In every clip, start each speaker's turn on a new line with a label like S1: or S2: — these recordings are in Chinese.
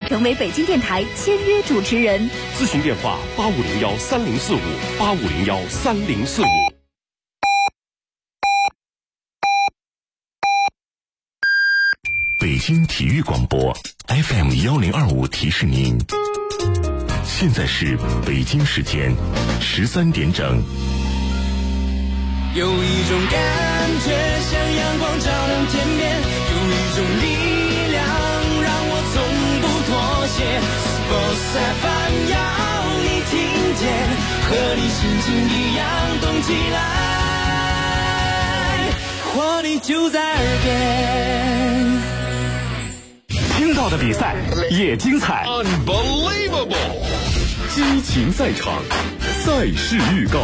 S1: 成为北京电台签约主持人。
S2: 咨询电话85013045，85013045。
S3: 北京体育广播 FM1025提示您，现在是北京时间13点整。
S4: 有一种感觉像阳光照亮天边，有一种力量让我从不妥协。Sports FM 要你听见，和你心情一样动起来，活力就在耳边。
S2: 听到的比赛也精彩
S3: Unbelievable！ 激情赛场，赛事预告。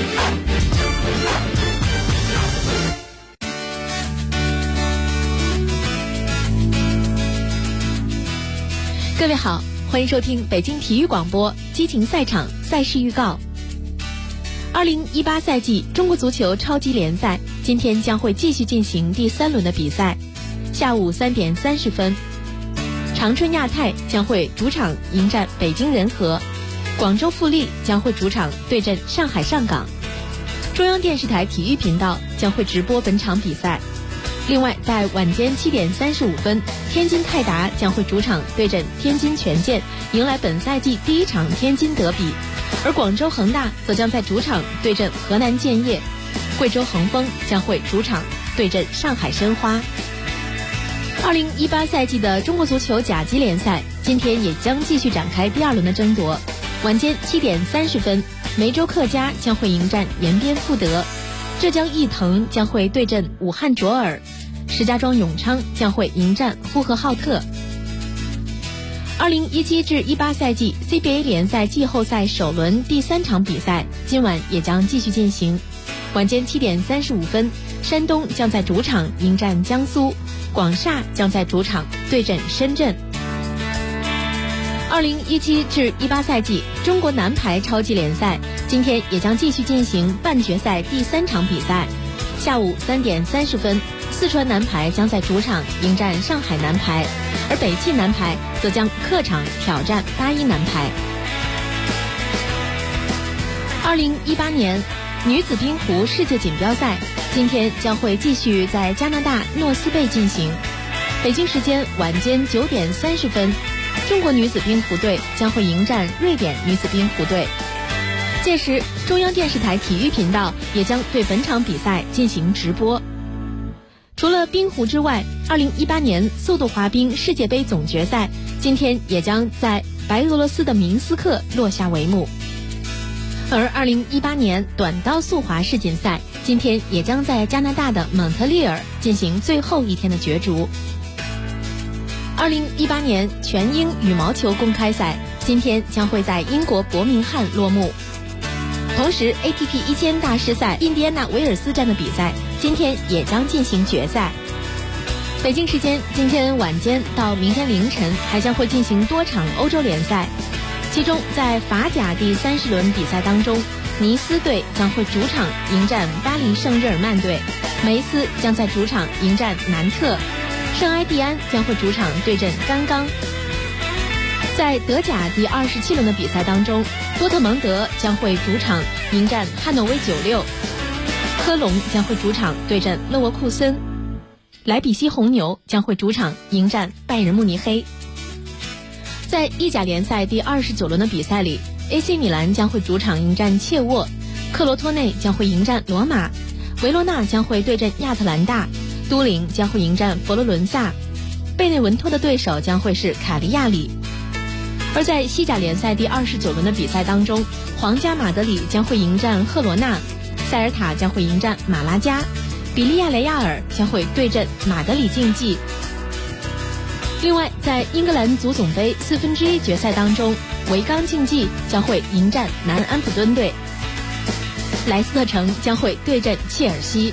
S5: 各位好，欢迎收听北京体育广播激情赛场赛事预告。2018赛季中国足球超级联赛今天将会继续进行第3轮的比赛，下午3点30分，长春亚泰将会主场迎战北京人和，广州富力将会主场对阵上海上港。中央电视台体育频道将会直播本场比赛。另外，在晚间7点35分，天津泰达将会主场对阵天津权健，迎来本赛季第1场天津德比。而广州恒大则将在主场对阵河南建业，贵州恒丰将会主场对阵上海申花。2018赛季的中国足球甲级联赛今天也将继续展开第2轮的争夺。晚间7点30分，梅州客家将会迎战延边富德，浙江毅腾将会对阵武汉卓尔，石家庄永昌将会迎战呼和浩特。2017至18赛季 CBA 联赛季后赛首轮第3场比赛今晚也将继续进行。晚间7点35分，山东将在主场迎战江苏，广厦将在主场对阵深圳。2017至18赛季中国男排超级联赛今天也将继续进行半决赛第3场比赛。下午3点30分，四川男排将在主场迎战上海男排，而北汽男排则将客场挑战八一男排。2018年女子冰壶世界锦标赛今天将会继续在加拿大诺斯贝进行。北京时间晚间9点30分，中国女子冰壶队将会迎战瑞典女子冰壶队。届时，中央电视台体育频道也将对本场比赛进行直播。除了冰壶之外，2018年速度滑冰世界杯总决赛今天也将在白俄罗斯的明斯克落下帷幕。而2018年短道速滑世锦赛今天也将在加拿大的蒙特利尔进行最后一天的角逐。2018年全英羽毛球公开赛今天将会在英国伯明翰落幕。同时 ATP 1000大师赛印第安纳维尔斯站的比赛今天也将进行决赛。北京时间今天晚间到明天凌晨还将会进行多场欧洲联赛，其中在法甲第30轮比赛当中，尼斯队将会主场迎战巴黎圣日耳曼队，梅斯将在主场迎战南特，圣埃蒂安将会主场对阵甘冈。在德甲第27轮的比赛当中，多特蒙德将会主场迎战汉诺威96，科隆将会主场对阵勒沃库森，莱比锡红牛将会主场迎战拜仁慕尼黑。在意甲联赛第29轮的比赛里， AC 米兰将会主场迎战切沃，克罗托内将会迎战罗马，维罗纳将会对阵亚特兰大，都灵将会迎战佛罗伦萨，贝内文托的对手将会是卡利亚里。而在西甲联赛第29轮的比赛当中，皇家马德里将会迎战赫罗纳，塞尔塔将会迎战马拉加，比利亚雷亚尔将会对阵马德里竞技。另外，在英格兰足总杯1/4决赛当中，维冈竞技将会迎战南安普敦队，莱斯特城将会对阵切尔西。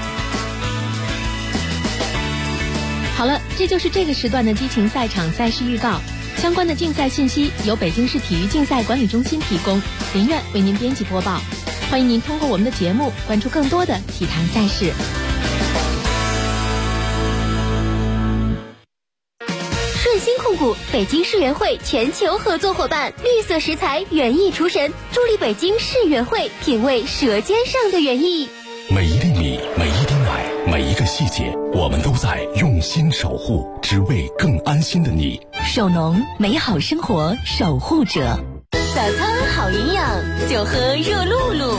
S5: 好了，这就是这个时段的激情赛场赛事预告。相关的竞赛信息由北京市体育竞赛管理中心提供，林苑为您编辑播报。欢迎您通过我们的节目关注更多的体坛赛事。
S1: 顺鑫控府、北京市园会全球合作伙伴，绿色食材园艺厨神，助力北京市园会品味舌尖上的园艺。
S3: 每一粒米，每一滴奶，每一个细节，我们都在用心守护，只为更安心的你。
S1: 守农，美好生活守护者。早餐好营养，就喝热露露。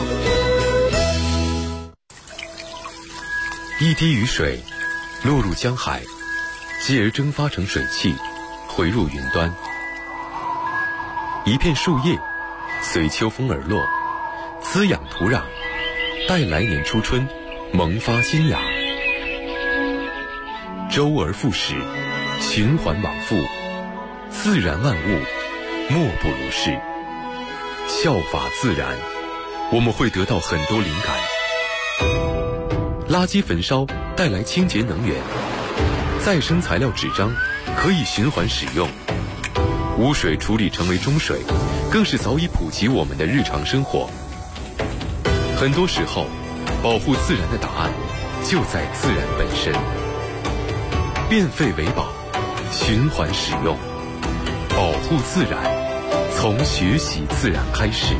S6: 一滴雨水落入江海，继而蒸发成水汽，回入云端。一片树叶随秋风而落，滋养土壤，待来年初春萌发新芽。周而复始，循环往复，自然万物莫不如是。效法自然，我们会得到很多灵感。垃圾焚烧带来清洁能源，再生材料纸张可以循环使用，污水处理成为中水，更是早已普及我们的日常生活。很多时候，保护自然的答案就在自然本身。变废为宝，循环使用，保护自然，从学习自然开始。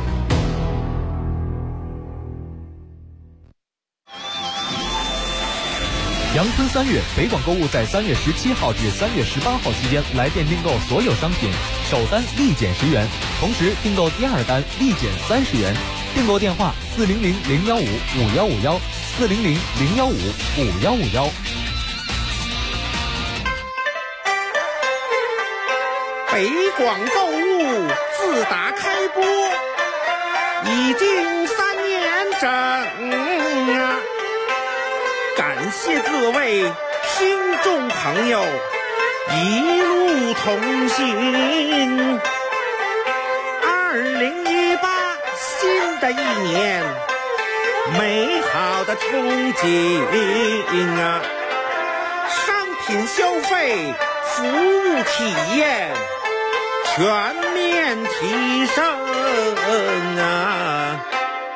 S7: 阳春3月，北广购物在3月17号至3月18号期间来店订购所有商品，首单立减10元，同时订购第二单立减30元。订购电话400-015-5151，400-015-5151。
S8: 北广购物自打开播已经3年整啊，感谢各位听众朋友一路同行。2018新的一年，美好的憧憬啊，商品消费，服务体验全面提升啊！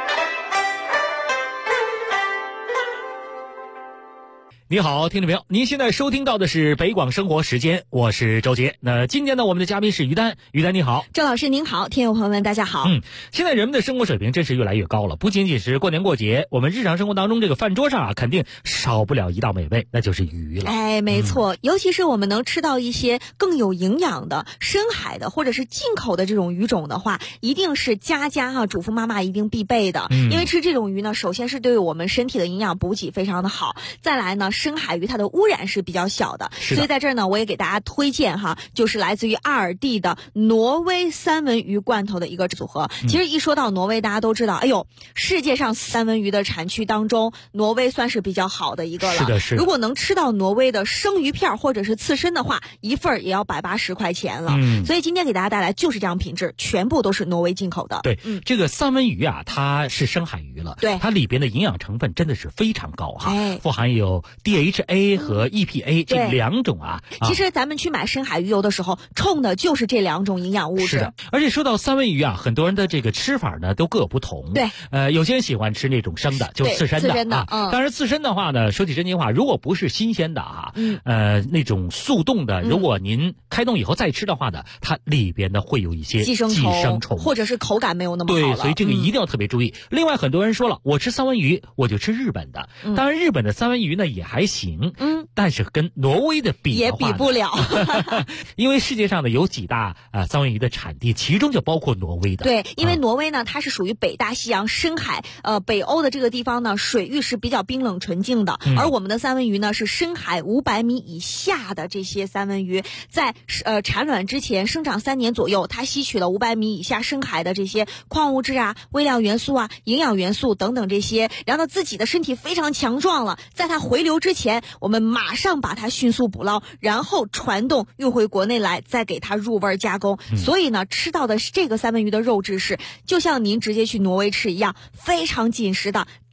S9: 你好，听众朋友，您现在收听到的是北广生活时间，我是周杰。那今天呢，我们的嘉宾是于丹。于丹你好。
S5: 周老师您好，听友朋友们大家好。
S9: 现在人们的生活水平真是越来越高了，不仅仅是过年过节，我们日常生活当中这个饭桌上肯定少不了一道美味，那就是鱼了。
S5: 哎，没错，尤其是我们能吃到一些更有营养的深海的或者是进口的这种鱼种的话，一定是家主妇妈妈一定必备的。因为吃这种鱼呢，首先是对我们身体的营养补给非常的好，再来呢，深海鱼它的污染是比较小的，所以在这儿呢，我也给大家推荐就是来自于阿尔蒂的挪威三文鱼罐头的一个组合。其实一说到挪威，大家都知道，哎呦，世界上三文鱼的产区当中，挪威算是比较好的一个了。
S9: 是的，是的。
S5: 如果能吃到挪威的生鱼片或者是刺身的话，一份也要180块钱了。所以今天给大家带来就是这样品质，全部都是挪威进口的。
S9: 对，这个三文鱼啊，它是深海鱼了，
S5: 对，
S9: 它里边的营养成分真的是非常高富含有 DHA 和 EPA 这两种
S5: 其实咱们去买深海鱼油的时候，冲的就是这两种营养物质。
S9: 是的，而且说到三文鱼啊，很多人的这个吃法呢都各有不同。
S5: 对，
S9: 有些人喜欢吃那种生的，就刺身的当然刺身的话呢，说起真心话，如果不是新鲜的那种速冻的，如果您开冻以后再吃的话呢，它里边呢会有一些寄生虫，
S5: 或者是口感没有那么好了。
S9: 对，所以这个一定要特别注意。另外，很多人说了，我吃三文鱼我就吃日本的，当然日本的三文鱼呢也还行，但是跟挪威的比的话
S5: 也比不了
S9: 因为世界上的有几大三文鱼的产地，其中就包括挪威的。
S5: 对，因为挪威呢它是属于北大西洋深海北欧的这个地方呢，水域是比较冰冷纯净的，而我们的三文鱼呢是深海500米以下的这些三文鱼，在产卵之前生长3年左右，它吸取了500米以下深海的这些矿物质微量元素营养元素等等这些，然后自己的身体非常强壮了，在它回流之前，我们马上把它迅速捕捞，然后传动运回国内来，再给它入味加工。所以呢，吃到的这个三文鱼的肉质是就像您直接去挪威吃一样，非常紧实的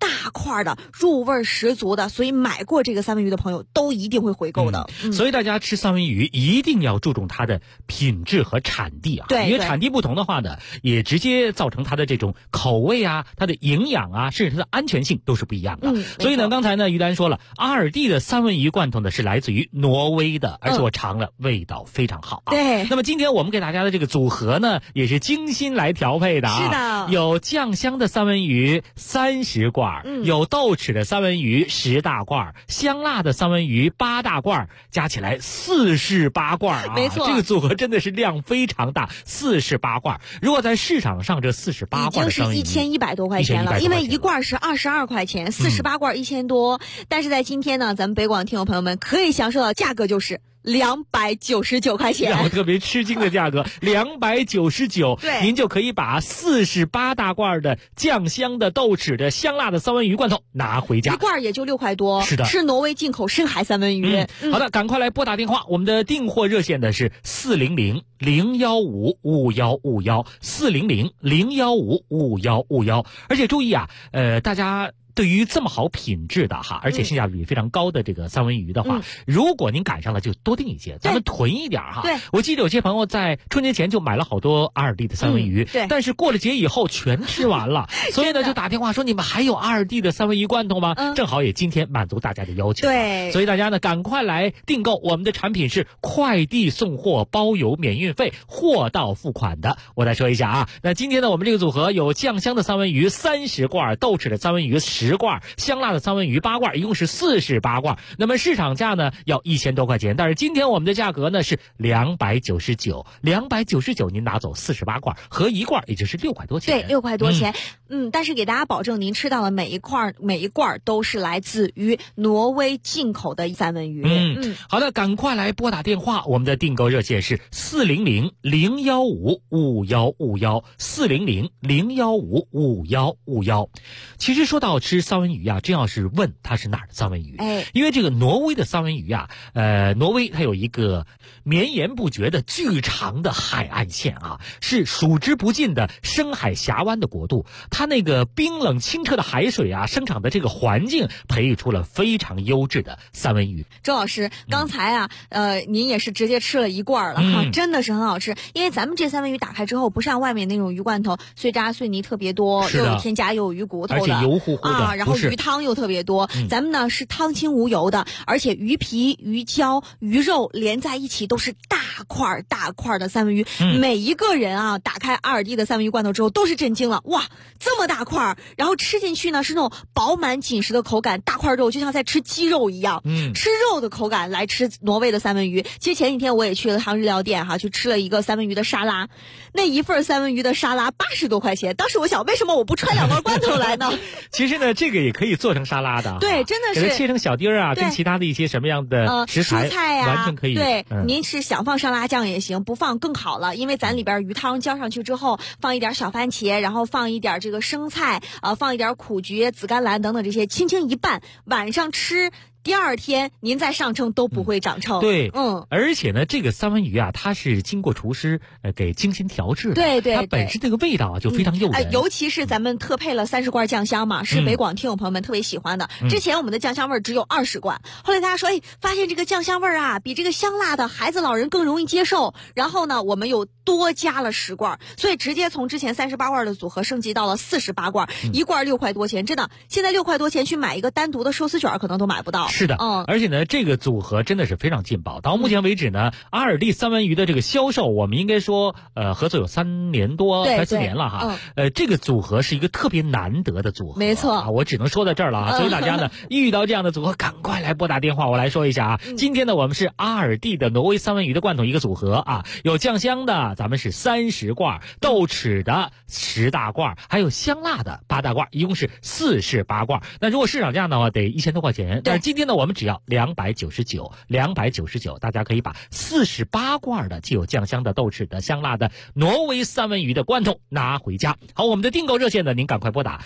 S10: 大块的，入味十足的，所以买过这个三文鱼的朋友都一定会回购的。
S9: 所以大家吃三文鱼一定要注重它的品质和产地啊，
S10: 对，
S9: 因为产地不同的话呢，也直接造成它的这种口味啊、它的营养啊，甚至它的安全性都是不一样的。所以呢，刚才呢于丹说了，阿尔蒂的三文鱼罐头呢是来自于挪威的，而且我尝了，味道非常好啊。
S10: 对。
S9: 那么今天我们给大家的这个组合呢，也是精心来调配的啊。
S10: 是的。
S9: 有酱香的三文鱼30罐，有豆豉的三文鱼10大罐，香辣的三文鱼8大罐，加起来48罐啊。
S10: 没错，
S9: 这个组合真的是量非常大，48罐。如果在市场上这48罐的三文鱼
S10: 已经是1100多块钱了，因为一罐是22块钱，48罐1000多。但是在今天呢，咱们北广听友朋友们可以享受到价格就是299块钱，
S9: 让我特别吃惊的价格，299，
S10: 对，
S9: 您就可以把48大罐的酱香的、豆豉的、香辣的三文鱼罐头拿回家，
S10: 一罐也就6块多，
S9: 是的，
S10: 是挪威进口深海三文鱼。
S9: 好的，赶快来拨打电话，我们的订货热线的是400-015-5151，400-015-5151，而且注意啊，大家。对于这么好品质的哈，而且性价比非常高的这个三文鱼的话，如果您赶上了就多订一些，咱们囤一点哈。
S10: 对，
S9: 我记得有些朋友在春节前就买了好多阿尔蒂的三文鱼，
S10: 对，
S9: 但是过了节以后全吃完了，所以呢就打电话说你们还有阿尔蒂的三文鱼罐头吗？正好也今天满足大家的要求，
S10: 对，
S9: 所以大家呢赶快来订购，我们的产品是快递送货包邮免运费，货到付款的。我再说一下啊，那今天呢我们这个组合有酱香的三文鱼30罐，豆豉的三文鱼10罐，香辣的三文鱼8罐，一共是48罐。那么市场价呢要1000多块钱，但是今天我们的价格呢是299，299您拿走48罐，合一罐也就是6块多钱。
S10: 对，6块多钱。但是给大家保证，您吃到的每一罐都是来自于挪威进口的三文鱼。
S9: 好的，赶快来拨打电话，我们的订购热线是400-015-5151，400-015-5151。其实说到吃三文鱼啊，真要是问它是哪儿的三文鱼，因为这个挪威的三文鱼啊，挪威它有一个绵延不绝的巨长的海岸线啊，是数之不尽的深海峡湾的国度，它那个冰冷清澈的海水啊，生长的这个环境培育出了非常优质的三文鱼。
S10: 周老师，刚才啊，您也是直接吃了一罐了哈，真的是很好吃。因为咱们这三文鱼打开之后，不像外面那种鱼罐头碎渣碎泥特别多，又有添加又有鱼骨头的，
S9: 而且油乎乎的
S10: 啊，然后鱼汤又特别多。咱们呢是汤清无油的，而且鱼皮、鱼胶、鱼肉连在一起都是大块的三文鱼。每一个人啊，打开阿尔蒂的三文鱼罐头之后都是震惊了，哇，这么大块，然后吃进去呢是那种饱满紧实的口感，大块肉就像在吃鸡肉一样，吃肉的口感来吃挪威的三文鱼。其实前几天我也去了趟日料店哈，去吃了一个三文鱼的沙拉，那一份三文鱼的沙拉80多块钱。当时我想，为什么我不揣2罐罐头来呢？
S9: 其实呢，这个也可以做成沙拉的，
S10: 对，真的是
S9: 给它切成小丁儿啊，跟其他的一些什么样的食材
S10: 蔬菜啊，
S9: 完全可以。
S10: 对，您是想放沙拉酱也行，不放更好了，因为咱里边鱼汤浇上去之后，放一点小番茄，然后放一点这个生菜，放一点苦菊、紫甘蓝等等这些，轻轻一拌，晚上吃。第二天您再上称都不会长称。
S9: 对，而且呢，这个三文鱼啊，它是经过厨师给精心调制的，
S10: 对，
S9: 它本身这个味道啊就非常诱人。
S10: 尤其是咱们特配了30罐酱香嘛，是北广听友朋友们特别喜欢的。之前我们的酱香味只有20罐，后来大家说，发现这个酱香味啊，比这个香辣的孩子老人更容易接受。然后呢，我们又多加了10罐，所以直接从之前38罐的组合升级到了48罐，一罐6块多钱，真的，现在6块多钱去买一个单独的寿司卷可能都买不到。
S9: 是的，而且呢，这个组合真的是非常劲爆。到目前为止呢，阿尔蒂三文鱼的这个销售，我们应该说，合作有3年多，快4年了哈。这个组合是一个特别难得的组合，
S10: 没错，
S9: 我只能说到这儿了啊。所以大家呢，遇到这样的组合，赶快来拨打电话，我来说一下啊。今天呢，我们是阿尔蒂的挪威三文鱼的罐头一个组合啊，有酱香的，咱们是30罐，豆豉的10大罐，还有香辣的8大罐，一共是48罐。那如果市场价的话，得1000多块钱。但是今天天呢，我们只要299，大家可以把48罐的既有酱香的、豆豉的、香辣的挪威三文鱼的罐头拿回家。好，我们的订购热线呢，您赶快拨打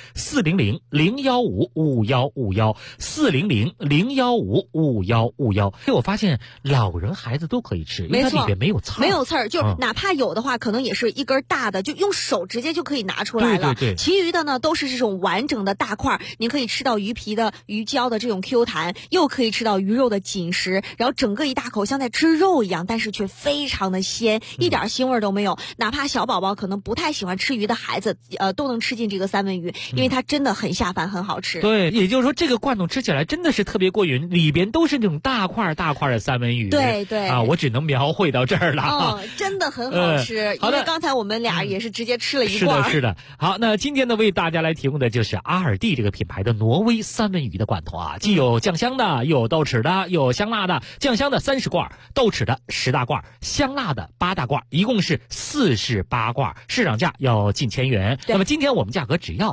S9: 400-015-5151，400-015-5151。我发现老人孩子都可以吃，因为它里边没有刺儿，
S10: 没有刺儿，就哪怕有的话，可能也是一根大的，就用手直接就可以拿出来了。
S9: 对，
S10: 其余的呢都是这种完整的大块，您可以吃到鱼皮的、鱼胶的这种 Q 弹，又可以吃到鱼肉的紧实，然后整个一大口像在吃肉一样，但是却非常的鲜，一点腥味都没有。哪怕小宝宝可能不太喜欢吃鱼的孩子，都能吃进这个三文鱼，因为它真的很下饭，很好吃。
S9: 对，也就是说这个罐头吃起来真的是特别过瘾，里边都是那种大块的三文鱼。
S10: 对
S9: 啊，我只能描绘到这儿了。
S10: 真的很好吃。因为刚才我们俩也是直接吃了一罐。
S9: 是的。好，那今天呢，为大家来提供的就是阿尔蒂这个品牌的挪威三文鱼的罐头啊，既有酱香的，又有豆豉的，又有香辣的。酱香的30罐，豆豉的10大罐，香辣的8大罐，一共是48罐，市场价要近1000元。那么今天我们价格只要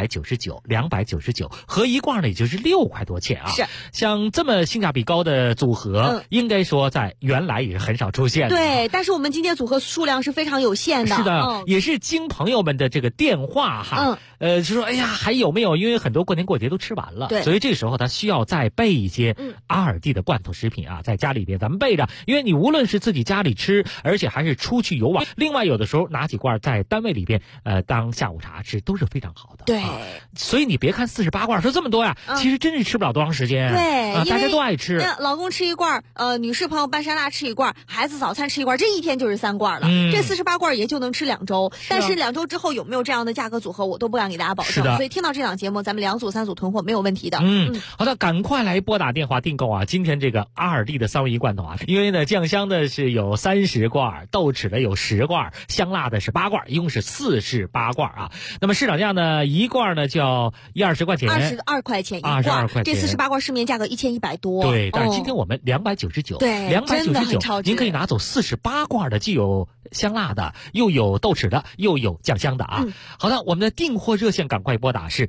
S9: 299，合一罐呢也就是6块多钱啊。
S10: 是，
S9: 像这么性价比高的组合，应该说在原来也是很少出现的。
S10: 对，但是我们今天组合数量是非常有限的。
S9: 是的，也是经朋友们的这个电话哈，就说哎呀还有没有？因为很多过年过节都吃完了，所以这时候他需要再备一些阿尔蒂的罐头食品啊，在家里边咱们备着，因为你无论是自己家里吃，而且还是出去游玩，另外有的时候拿几罐在单位里边当下午茶吃都是非常好的。
S10: 对，
S9: 所以你别看48罐说这么多呀，其实真是吃不了多长时间。
S10: 对，
S9: 大家都爱吃。
S10: 老公吃一罐，女士朋友拌沙拉吃一罐，孩子早餐吃一罐，这一天就是3罐了。这48罐也就能吃2周，但是2周之后有没有这样的价格组合，我都不敢给大家保证。所以听到这档节目，咱们2组3组囤货没有问题的。
S9: 好的，赶快来拨打电话订购啊！今天这个阿尔蒂的三文鱼罐头啊，因为呢酱香的是有30罐，豆豉的有10罐，香辣的是8罐，一共是48罐啊。那么市场价呢，一罐呢就要120块钱
S10: ，22块钱一罐
S9: ，22块钱。
S10: 这48罐市面价格1100多。
S9: 对，但是今天我们299，
S10: 对
S9: ，299，您可以拿走48罐的，既有香辣的，又有豆豉的，又有酱香的啊。好的，我们的订货热线赶快拨打是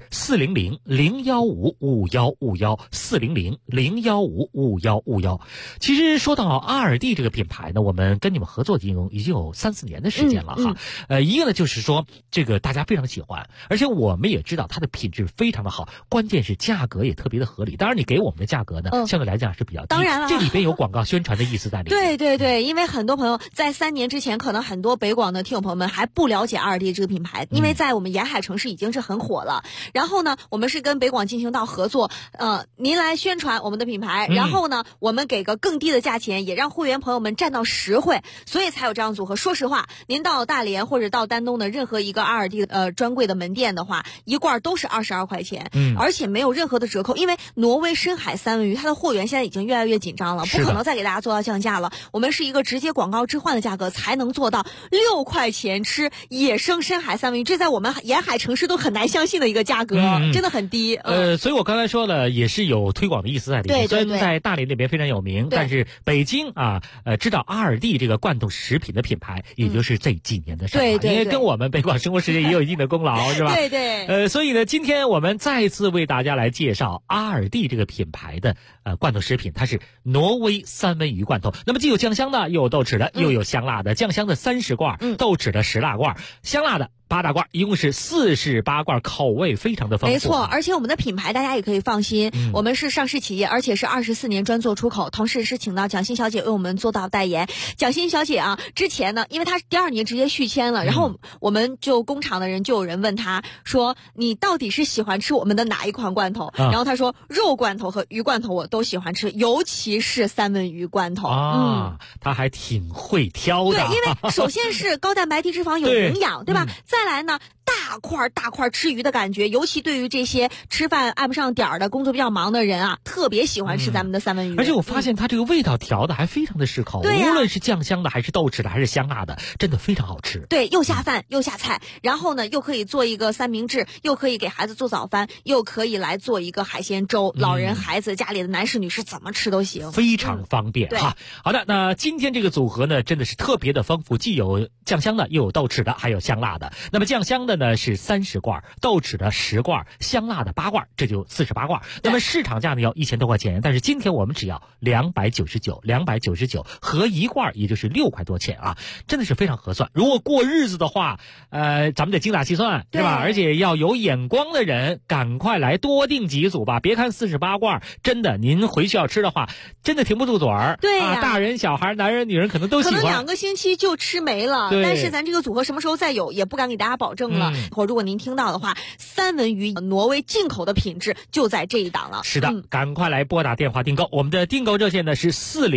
S9: 400-015-5151，400-015-5151。其实说到阿尔蒂这个品牌呢，我们跟你们合作已经有3-4年的时间了哈。一个呢就是说这个大家非常喜欢，而且我们也知道它的品质非常的好，关键是价格也特别的合理。当然你给我们的价格呢，相对来讲是比较低，
S10: 当然了，
S9: 这里边有广告宣传的意思在里面。
S10: 对，因为很多朋友在3年之前，可能很多北广的听友朋友们还不了解阿尔蒂这个品牌，因为在我们沿海城市已经是很火了。然后呢，我们是跟北广进行到合作，您来宣传我们的品牌，然后呢，我们给个更低的价钱，也让会员朋友们占到实惠，所以才有这样组合。说实话，您到大连或者到丹东的任何一个阿尔蒂专柜的门店的话，一罐都是22块钱，而且没有任何的折扣，因为挪威深海三文鱼它的货源现在已经越来越紧张了，不可能再给大家做到降价了。我们是一个直接广告置换的价格才能做到6块钱吃野生深海三文鱼，这在我们沿海城市都很难相信的一个价格，真的很低。
S9: 所以我刚才说了，也是有推广的意思在里面。虽然在大连那边非常有名，但是北京啊，知道阿尔蒂这个罐头食品的品牌，也就是这几年的事儿，因为跟我们北广生活世界也有一定的功劳，是吧？
S10: 对。
S9: 所以呢，今天我们再次为大家来介绍阿尔蒂这个品牌的罐头食品，它是挪威三文鱼罐头。那么既有酱香的，又有豆豉的，又有香辣的。酱香的30罐，豆豉的10大罐，香辣的8大罐，一共是48罐，口味非常的丰富。
S10: 没错，而且我们的品牌大家也可以放心，我们是上市企业，而且是24年专做出口，同时是请到蒋欣小姐为我们做到代言。蒋欣小姐啊，之前呢，因为她第2年直接续签了，然后我们就工厂的人就有人问她说，你到底是喜欢吃我们的哪一款罐头？然后她说肉罐头和鱼罐头我都喜欢吃，尤其是三文鱼罐头。
S9: 她还挺会挑的。
S10: 对，因为首先是高蛋白低脂肪有营养，对吧？再来呢，大块吃鱼的感觉，尤其对于这些吃饭按不上点儿的工作比较忙的人啊，特别喜欢吃咱们的三文鱼。
S9: 而且我发现它这个味道调的还非常的适口，无论是酱香的还是豆豉的还是香辣的，真的非常好吃。
S10: 对，又下饭又下菜，然后呢又可以做一个三明治，又可以给孩子做早饭，又可以来做一个海鲜粥，老人孩子家里的男士女士怎么吃都行，
S9: 非常方便哈。好的，那今天这个组合呢真的是特别的丰富，既有酱香的，又有豆豉的，还有香辣的。那么酱香的呢是30罐，豆豉的10罐，香辣的8罐，这就48罐。那么市场价呢要1000多块钱，但是今天我们只要299，合1罐也就是6块多钱啊，真的是非常合算。如果过日子的话，咱们得精打细算，是吧？而且要有眼光的人，赶快来多订几组吧。别看48罐，真的您回去要吃的话，真的停不住嘴儿。
S10: 对呀、
S9: 大人小孩、男人女人可能都喜欢。
S10: 可能2个星期就吃没了，但是咱这个组合什么时候再有，也不敢给大家保证了。或如果您听到的话，三文鱼挪威进口的品质就在这一档了。
S9: 是的，赶快来拨打电话订购。我们的订购热线呢是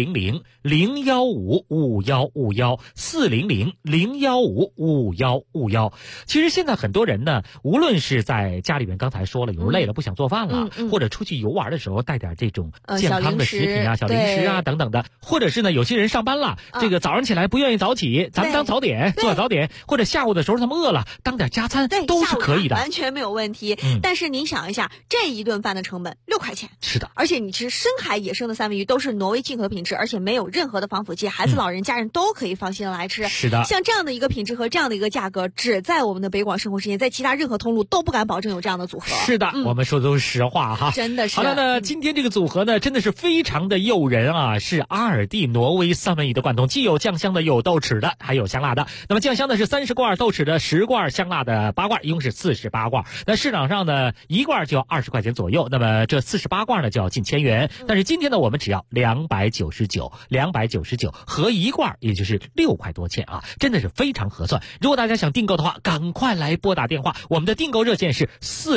S9: 400-015-5151，400-015-5151。其实现在很多人呢，无论是在家里面，刚才说了，有时候累了不想做饭了，或者出去游玩的时候带点这种健康的食品啊、小零食啊等等的，或者是呢，有些人上班了，这个早上起来不愿意早起，咱们当早点，做早点，或者下午的时候他们饿了，当点加餐，都是可以的，
S10: 完全没有问题。但是您想一下，这一顿饭的成本6块钱，
S9: 是的，
S10: 而且你吃深海野生的三文鱼都是挪威进口的品质，而且没有任何的防腐剂，孩子、老人、家人都可以放心的来吃。
S9: 是的，
S10: 像这样的一个品质和这样的一个价格，只在我们的北广生活实验，在其他任何通路都不敢保证有这样的组合。
S9: 是的，我们说的都是实话哈，
S10: 真的是。
S9: 好了呢，今天这个组合呢，真的是非常的诱人啊，是阿尔蒂挪威三文鱼的罐头，既有酱香的，有豆豉的，还有香辣的。那么酱香的是30罐，豆豉的10罐，香辣的8罐，一共是48罐。那市场上呢，1罐就要20块钱左右，那么这48罐呢就要近1000元。但是今天呢，我们只要299，合1罐也就是6块多钱啊，真的是非常合算。如果大家想订购的话，赶快来拨打电话，我们的订购热线是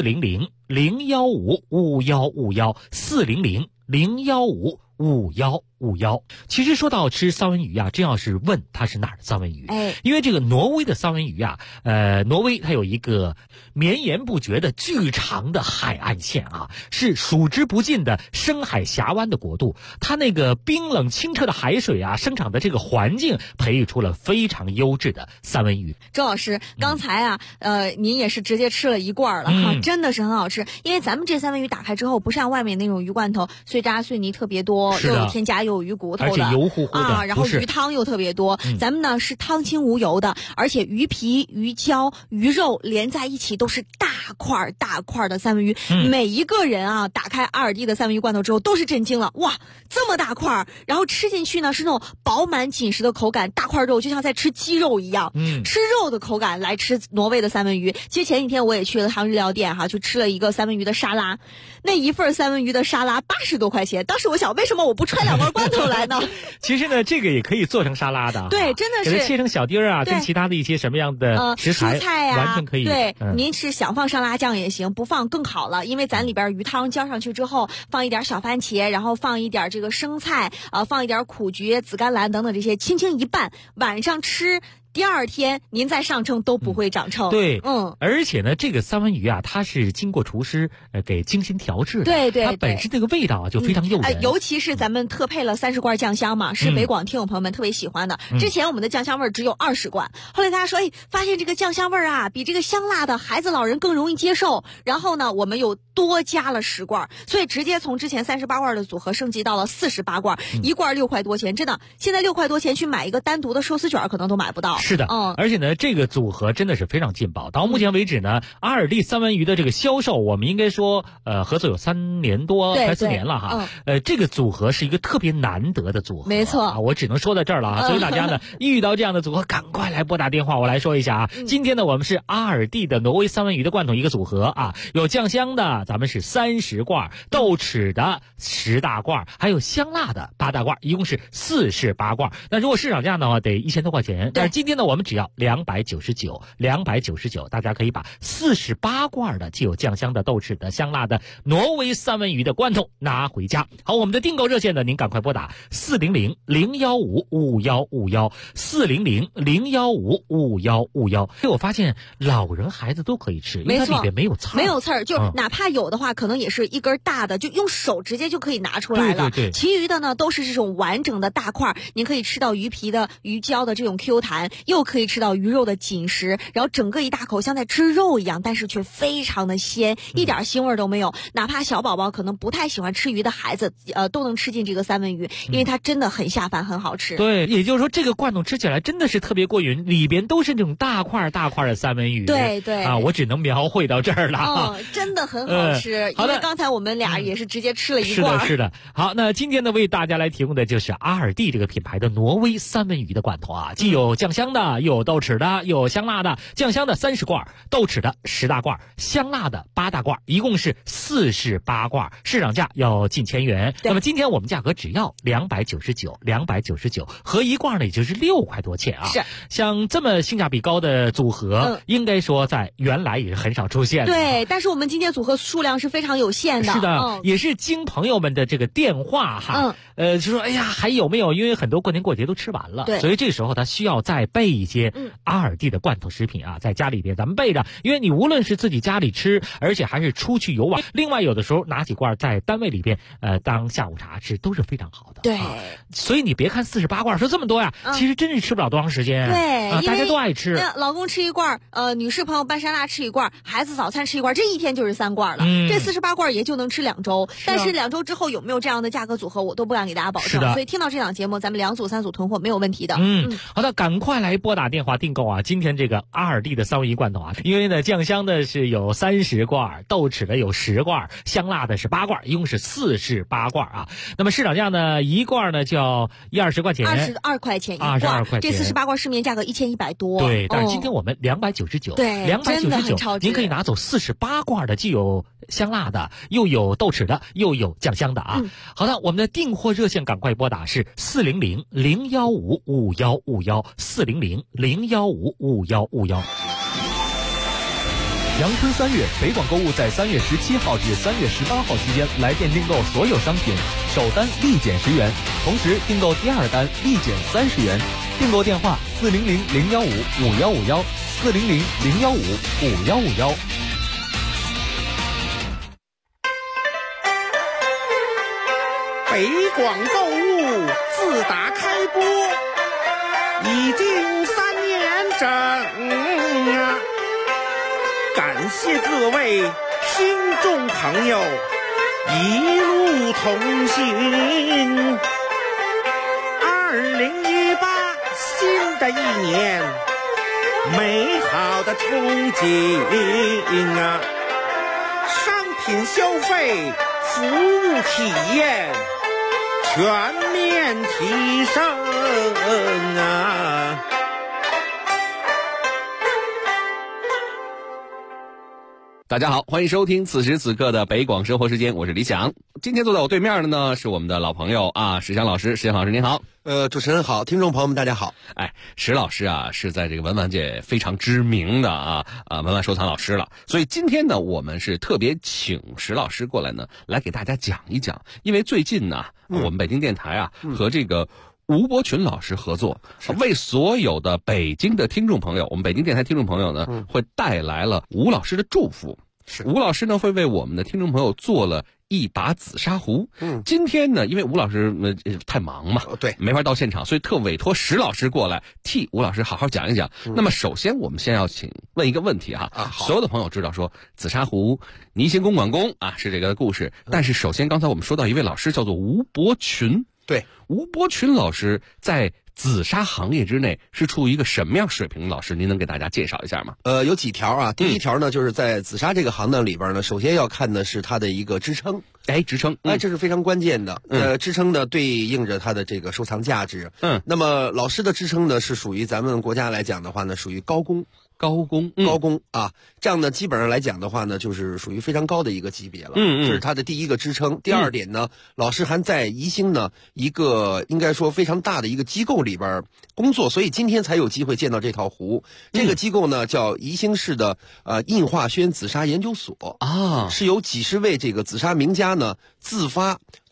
S9: 400-015-5151，400-015-5151。其实说到吃三文鱼啊，真要是问它是哪儿的三文鱼，因为这个挪威的三文鱼啊，挪威它有一个绵延不绝的巨长的海岸线啊，是数之不尽的深海峡湾的国度。它那个冰冷清澈的海水啊，生长的这个环境，培育出了非常优质的三文鱼。
S10: 周老师，刚才啊，您也是直接吃了1罐了哈，真的是很好吃。因为咱们这三文鱼打开之后，不像外面那种鱼罐头碎渣碎泥特别多，又有添加又有鱼骨头的，
S9: 而且油乎乎的
S10: 啊，然后鱼汤又特别多。咱们呢是汤清无油的，而且鱼皮、鱼胶、鱼肉连在一起都是大块的三文鱼。每一个人啊，打开阿尔蒂的三文鱼罐头之后都是震惊了，哇，这么大块，然后吃进去呢是那种饱满紧实的口感，大块肉就像在吃鸡肉一样，吃肉的口感来吃挪威的三文鱼。其实前几天我也去了趟日料店哈，去吃了一个三文鱼的沙拉，那一份三文鱼的沙拉80多块钱。当时我想，为什么我不揣2罐罐头来呢？
S9: 其实呢，这个也可以做成沙拉的，
S10: 对，真的是
S9: 给它切成小丁儿啊，跟其他的一些什么样的食材，
S10: 蔬菜啊，
S9: 完全可以。
S10: 对，您是想放沙拉酱也行，不放更好了，因为咱里边鱼汤浇上去之后，放一点小番茄，然后放一点这个生菜，放一点苦菊、紫甘蓝等等这些，轻轻一拌，晚上吃。第2天您再上称都不会长臭。
S9: 对，而且呢，这个三文鱼啊，它是经过厨师给精心调制的，
S10: 对，
S9: 它本身这个味道啊就非常诱人。
S10: 尤其是咱们特配了30罐酱香嘛，是北广听友朋友们特别喜欢的。之前我们的酱香味只有20罐，后来大家说，发现这个酱香味啊，比这个香辣的孩子老人更容易接受。然后呢，我们又多加了10罐，所以直接从之前38罐的组合升级到了48罐，1罐6块多钱，真的，现在6块多钱去买一个单独的寿司卷可能都买不到。
S9: 是的，而且呢，这个组合真的是非常劲爆。到目前为止呢，阿尔蒂三文鱼的这个销售，我们应该说，合作有3年多，快4年了哈。这个组合是一个特别难得的组合，
S10: 没错，
S9: 我只能说到这儿了啊。所以大家呢，遇到这样的组合，赶快来拨打电话，我来说一下啊。今天呢，我们是阿尔蒂的挪威三文鱼的罐头一个组合啊，有酱香的，咱们是30罐，豆豉的10大罐，还有香辣的8大罐，一共是48罐。那如果市场价的话，得1000多块钱。但是今天呢，我们只要299，大家可以把48罐的既有酱香的、豆豉的、香辣的挪威三文鱼的罐头拿回家。好，我们的订购热线呢，您赶快拨打400-015-5151，400-015-5151。我发现老人孩子都可以吃，因为它里边没有刺儿，
S10: 没有刺儿，就哪怕有的话，可能也是一根大的，就用手直接就可以拿出来了。
S9: 对，
S10: 其余的呢都是这种完整的大块，您可以吃到鱼皮的、鱼胶的这种 Q 弹。 又可以吃到鱼肉的紧实，然后整个一大口像在吃肉一样，但是却非常的鲜，一点腥味都没有。哪怕小宝宝可能不太喜欢吃鱼的孩子，都能吃进这个三文鱼，因为它真的很下饭，很好吃。
S9: 对，也就是说这个罐头吃起来真的是特别过瘾，里边都是这种大块大块的三文鱼。
S10: 对对
S9: 啊，我只能描绘到这儿了。
S10: 真的很好吃。因为刚才我们俩也是直接吃了一罐。
S9: 是的。好，那今天呢为大家来提供的就是阿尔蒂这个品牌的挪威三文鱼的罐头啊，既有酱香的，又有豆豉的，又有香辣的。酱香的30罐，豆豉的10大罐，香辣的8大罐，一共是48罐，市场价要近1000元。那么今天我们价格只要299，合一罐呢也就是6块多钱啊。
S10: 是，
S9: 像这么性价比高的组合，应该说在原来也是很少出现的。
S10: 对，但是我们今天组合数量是非常有限的。
S9: 是的，也是经朋友们的这个电话哈，就说哎呀还有没有？因为很多过年过节都吃完了，所以这时候他需要再备一些阿尔蒂的罐头食品啊，在家里边咱们备着，因为你无论是自己家里吃，而且还是出去游玩，另外有的时候拿几罐在单位里边当下午茶吃都是非常好的。
S10: 对，
S9: 所以你别看48罐说这么多呀，其实真是吃不了多长时间。
S10: 对，
S9: 大家都爱吃。
S10: 老公吃一罐，女士朋友拌沙拉吃一罐，孩子早餐吃一罐，这一天就是3罐了。这48罐也就能吃2周，但是2周之后有没有这样的价格组合，我都不敢给大家保证。所以听到这档节目，咱们2组3组囤货没有问题的。
S9: 好的，赶快来拨打电话订购啊！今天这个阿尔蒂的三文鱼罐头啊，因为呢酱香的是有30罐，豆豉的有10罐，香辣的是8罐，一共是48罐啊。那么市场价呢，一罐呢就要120块钱
S10: ，22块钱一罐
S9: ，22块钱。
S10: 这48罐市面价格1100多。
S9: 对，但是今天我们299，
S10: 对
S9: ，299，您可以拿走48罐的，既有香辣的，又有豆豉的，又有酱香的啊。好的，我们的订货热线赶快拨打是400-015-5151，400-015-5151。
S7: 阳春3月，北广购物在3月17号至3月18号期间来店订购所有商品，首单立减10元，同时订购第2单立减30元。订购电话400-015-5151，400-015-5151。
S8: 北广购物自打开播已经3年整啊！感谢各位听众朋友一路同行。2018新的一年，美好的憧憬啊！商品消费，服务体验全面提升啊！
S11: 大家好，欢迎收听此时此刻的北广生活时间，我是李想。今天坐在我对面的呢是我们的老朋友啊，史湘老师。史湘老师您好。
S12: 主持人好，听众朋友们大家好。
S11: 史老师啊是在这个文玩界非常知名的文玩收藏老师了，所以今天呢我们是特别请史老师过来呢，来给大家讲一讲。因为最近呢我们北京电台和这个吴伯群老师合作，为所有的北京的听众朋友，我们北京电台听众朋友呢会带来了吴老师的祝福。吴老师呢会为我们的听众朋友做了一把紫砂壶。今天呢因为吴老师太忙嘛，
S12: 对，
S11: 没法到现场，所以特委托史老师过来替吴老师好好讲一讲。那么首先我们先要问一个问题所有的朋友知道说紫砂壶倪行公管公是这个故事，但是首先刚才我们说到一位老师叫做吴伯群。
S12: 对，
S11: 吴伯群老师在紫砂行业之内是处于一个什么样水平的老师？您能给大家介绍一下吗？
S12: 有几条第一条呢，就是在紫砂这个行当里边呢，首先要看的是它的一个支撑。
S11: 支撑，
S12: 这是非常关键的。支撑呢对应着它的这个收藏价值。那么老师的支撑呢是属于咱们国家来讲的话呢，属于高工这样呢基本上来讲的话呢，就是属于非常高的一个级别了。这是它的第一个支撑。第二点呢，老师还在宜兴呢一个应该说非常大的一个机构里边工作，所以今天才有机会见到这套壶。这个机构呢叫宜兴市的印化轩紫砂研究所是由几十位这个紫砂名家呢自发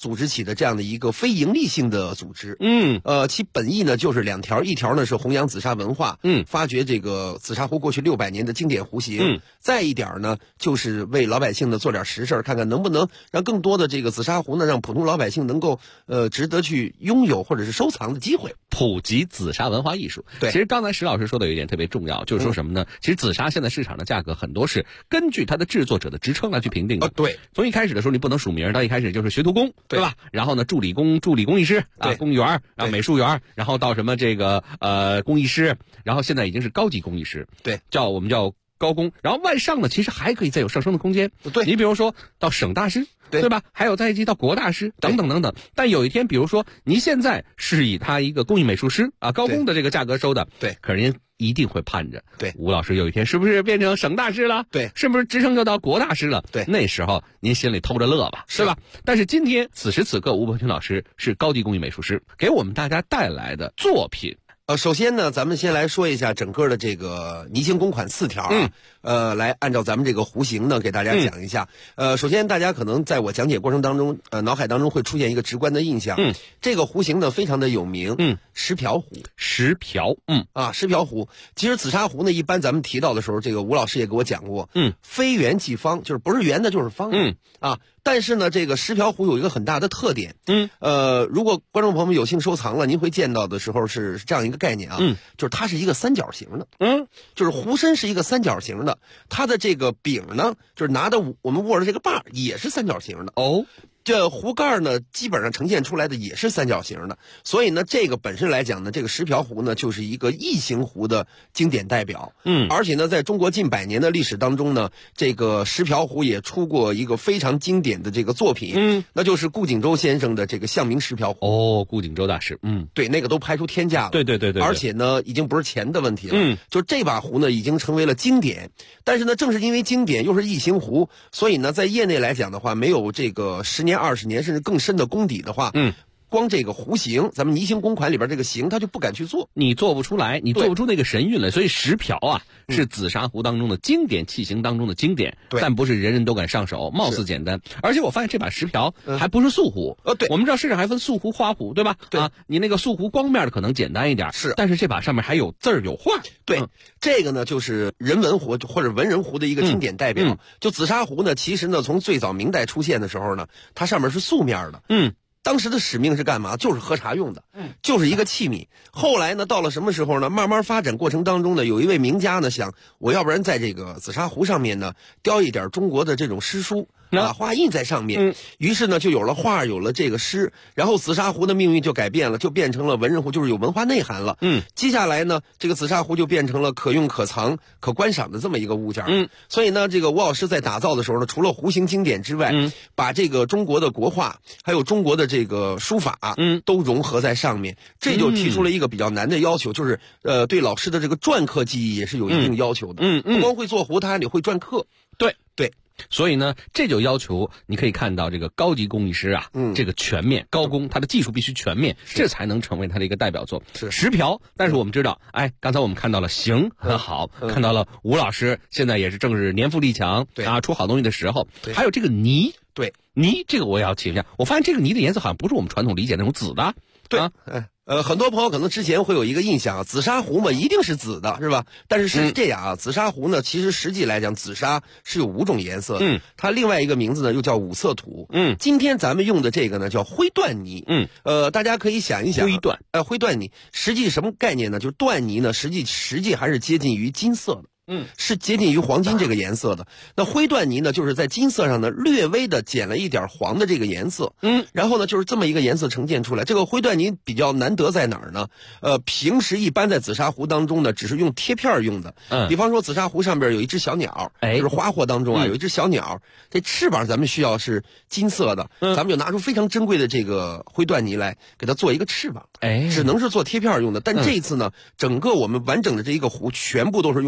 S12: 组织起的这样的一个非盈利性的组织。其本意呢就是2条，一条呢是弘扬紫砂文化，发掘这个紫砂壶过去600年的经典壶型，再一点呢就是为老百姓呢做点实事，看看能不能让更多的这个紫砂壶呢让普通老百姓能够值得去拥有或者是收藏的机会，
S11: 普及紫砂文化艺术。
S12: 对，
S11: 其实刚才石老师说的有一点特别重要，就是说什么呢？其实紫砂现在市场的价格很多是根据它的制作者的职称来去评定的。
S12: 对，
S11: 从一开始的时候你不能署名，到一开始就是学徒工，对吧？然后呢，助理工艺师啊，工艺员，然后美术员，然后到什么这个工艺师，然后现在已经是高级工艺师，
S12: 对，
S11: 我们叫高工，然后往上呢，其实还可以再有上升的空间。
S12: 对，
S11: 你比如说到省大师，对吧？还有再一级到国大师等等等等。但有一天，比如说您现在是以他一个工艺美术师啊高工的这个价格收的，
S12: 对，
S11: 可是您一定会盼着，
S12: 对，
S11: 吴老师有一天是不是变成省大师了？
S12: 对，
S11: 是不是职称就到国大师了？
S12: 对，
S11: 那时候您心里偷着乐吧，是吧？但是今天此时此刻，吴伯群老师是高级工艺美术师，给我们大家带来的作品。
S12: 首先呢，咱们先来说一下整个的这个泥形公款4条啊，来按照咱们这个壶型呢给大家讲一下。首先大家可能在我讲解过程当中，脑海当中会出现一个直观的印象，这个壶型呢非常的有名，石瓢壶。石瓢壶。其实紫砂壶呢，一般咱们提到的时候，这个吴老师也给我讲过，非圆即方，就是不是圆的就是方的，但是呢，这个石瓢壶有一个很大的特点，如果观众朋友们有幸收藏了，您会见到的时候是这样一个概念啊，就是它是一个三角形的，就是壶身是一个三角形的，它的这个柄呢，就是拿的我们握的这个把也是三角形的。这壶盖呢，基本上呈现出来的也是三角形的，所以呢，这个本身来讲呢，这个石瓢壶呢，就是一个异形壶的经典代表。而且呢，在中国近100年的历史当中呢，这个石瓢壶也出过一个非常经典的这个作品，那就是顾景舟先生的这个象铭石瓢壶。
S11: 顾景舟大师，
S12: 对，那个都拍出天价了。
S11: 对。
S12: 而且呢，已经不是钱的问题了，就这把壶呢，已经成为了经典。但是呢，正是因为经典又是异形壶，所以呢，在业内来讲的话，没有这个10年、20年甚至更深的功底的话，光这个壶型，咱们泥形公款里边这个型，他就不敢去做，
S11: 你做不出来，你做不出那个神韵来。所以石瓢啊，是紫砂壶当中的经典器型当中的经典，但不是人人都敢上手，貌似简单。而且我发现这把石瓢还不是素壶，
S12: 对，
S11: 我们知道市场还分素壶、花壶，对吧？
S12: 对
S11: 啊，你那个素壶光面的可能简单一点，但是这把上面还有字儿有画。
S12: 对，这个呢就是人文壶或者文人壶的一个经典代表。就紫砂壶呢，其实呢从最早明代出现的时候呢，它上面是素面的。当时的使命是干嘛？就是喝茶用的，就是一个器皿。后来呢，到了什么时候呢？慢慢发展过程当中呢，有一位名家呢想，我要不然在这个紫砂壶上面呢雕一点中国的这种诗书，画印在上面。于是呢，就有了画，有了这个诗，然后紫砂壶的命运就改变了，就变成了文人壶，就是有文化内涵了。接下来呢，这个紫砂壶就变成了可用、可藏、可观赏的这么一个物件。所以呢，这个吴老师在打造的时候呢，除了壶型经典之外，把这个中国的国画还有中国的这个书法，都融合在上面，这就提出了一个比较难的要求，就是对老师的这个篆刻技艺也是有一定要求的。不光会做壶，他还得会篆刻。
S11: 对。所以呢，这就要求你可以看到这个高级工艺师啊，这个全面高工，他的技术必须全面，这才能成为他的一个代表作。石瓢，但是我们知道，刚才我们看到了形很好，看到了吴老师现在也是正是年富力强，出好东西的时候。还有这个泥，泥这个我也要请教，我发现这个泥的颜色好像不是我们传统理解那种紫的。
S12: 很多朋友可能之前会有一个印象，紫砂壶嘛一定是紫的，是吧？但是是这样啊，紫砂壶呢，其实实际来讲，紫砂是有5种颜色的。它另外一个名字呢又叫五色土。今天咱们用的这个呢叫灰缎泥。大家可以想一想，灰缎泥实际什么概念呢？就是缎泥呢，实际还是接近于金色的。是接近于黄金这个颜色的。那灰缎泥呢，就是在金色上呢略微的减了一点黄的这个颜色。然后呢，就是这么一个颜色呈现出来。这个灰缎泥比较难得在哪儿呢？平时一般在紫砂壶当中呢，只是用贴片用的。比方说紫砂壶上边有一只小鸟，就是花货当中啊有一只小鸟，这翅膀咱们需要是金色的，咱们就拿出非常珍贵的这个灰缎泥来给它做一个翅膀。只能是做贴片用的。但这一次呢，整个我们完整的这一个壶全部都是用的灰缎。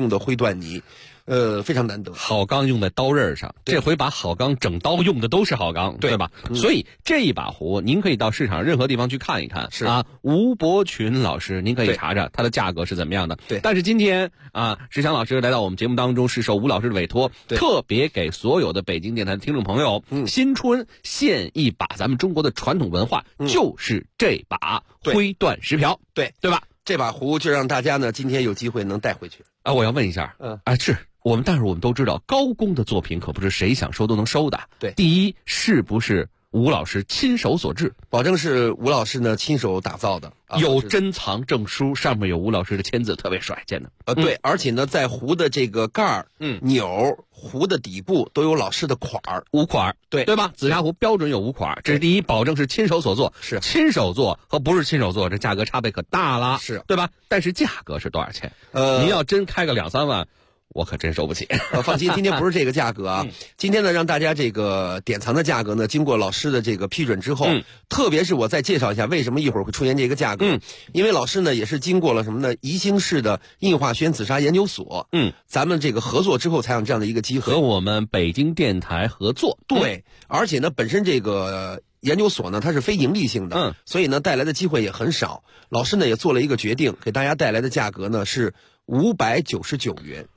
S12: 篆泥。非常难得。
S11: 好钢用在刀刃上，这回把好钢整刀用的都是好钢，对吧？所以这一把壶，您可以到市场任何地方去看一看。是啊，吴伯群老师，您可以查查它的价格是怎么样的。对。但是今天啊，石强老师来到我们节目当中，是受吴老师的委托，特别给所有的北京电台的听众朋友，新春献一把咱们中国的传统文化，就是这把徽缎石瓢，对吧？
S12: 这把壶就让大家呢今天有机会能带回去
S11: 啊！我要问一下，是。但是我们都知道，高工的作品可不是谁想收都能收的。对，第一，是不是吴老师亲手所制？
S12: 保证是吴老师呢亲手打造的，
S11: 有珍藏证书，上面有吴老师的签字，特别帅，见的。
S12: 对，而且呢，在壶的这个盖儿、钮、壶的底部都有老师的款儿
S11: ，5款，对吧？紫砂壶标准有5款，这是第一，保证是亲手所做。是亲手做和不是亲手做，这价格差别可大了，是对吧？但是价格是多少钱？您要真开个2、3万。我可真收不起。
S12: 放心，今天不是这个价格啊。今天呢，让大家这个典藏的价格呢，经过老师的这个批准之后，特别是我再介绍一下为什么一会儿会出现这个价格。因为老师呢也是经过了什么呢？宜兴市的印化轩紫砂研究所，咱们这个合作之后才有这样的一个机会，
S11: 和我们北京电台合作。
S12: 对，而且呢，本身这个研究所呢，它是非盈利性的，所以呢，带来的机会也很少。老师呢也做了一个决定，给大家带来的价格呢是599元。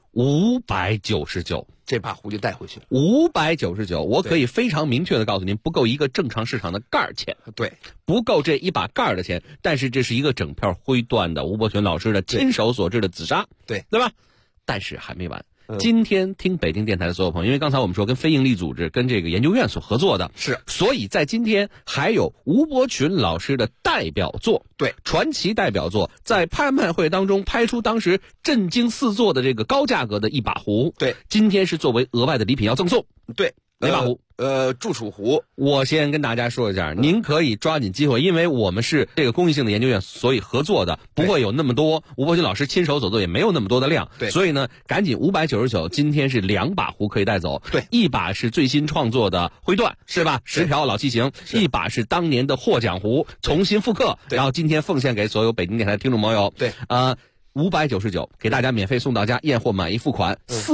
S11: 599，
S12: 这把壶就带回去了。
S11: 599，我可以非常明确的告诉您，不够一个正常市场的盖儿钱。
S12: 对，
S11: 不够这一把盖儿的钱。但是这是一个整片徽缎的吴伯群老师的亲手所制的紫砂，对吧？但是还没完。今天听北京电台的所有朋友，因为刚才我们说跟非营利组织、跟这个研究院所合作的，是，所以在今天还有吴伯群老师的代表作，对，传奇代表作，在拍卖会当中拍出当时震惊四座的这个高价格的一把壶，对，今天是作为额外的礼品要赠送，对，哪把壶？
S12: 祝楚壶。
S11: 我先跟大家说一下，您可以抓紧机会，因为我们是这个公益性的研究院，所以合作的不会有那么多，吴伯群老师亲手所做也没有那么多的量，对，所以呢，赶紧599，今天是2把壶可以带走，对，一把是最新创作的徽缎，是吧？石瓢老器型，一把是当年的获奖壶，重新复刻，然后今天奉献给所有北京电台的听众朋友，对，599给大家免费送到家，验货满意付款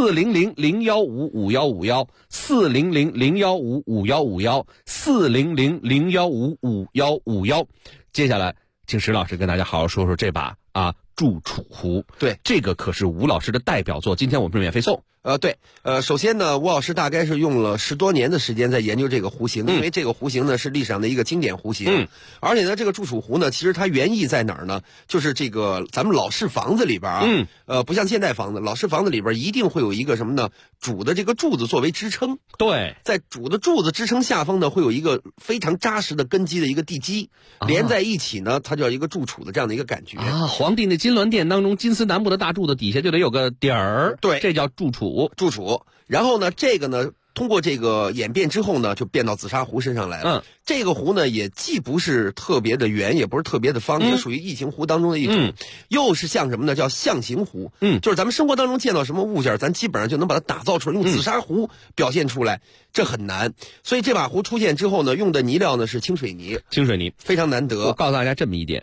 S11: ，400-015-5151，400-015-5151，400-015-5151。接下来，请石老师跟大家好好说说这把祝楚壶。对，这个可是吴老师的代表作，今天我们是免费送。
S12: 对，首先呢，吴老师大概是用了10多年的时间在研究这个壶型，因为这个壶型呢是历史上的一个经典壶型，而且呢，这个祝楚壶呢，其实它原意在哪儿呢？就是这个咱们老式房子里边不像现代房子，老式房子里边一定会有一个什么呢？主的这个柱子作为支撑，对，在主的柱子支撑下方呢，会有一个非常扎实的根基的一个地基，连在一起呢，它就要一个祝楚的这样的一个感觉
S11: 啊。皇帝那金銮殿当中，金丝楠木的大柱子底下就得有个底儿，对，这叫祝楚。
S12: 然后呢，这个呢，通过这个演变之后呢，就变到紫砂壶身上来了。这个壶呢，也既不是特别的圆，也不是特别的方，也属于异形壶当中的一种，又是像什么呢？叫象形壶。就是咱们生活当中见到什么物件，咱基本上就能把它打造出来，用紫砂壶表现出来，这很难。所以这把壶出现之后呢，用的泥料呢是清水泥，非常难得。
S11: 我告诉大家这么一点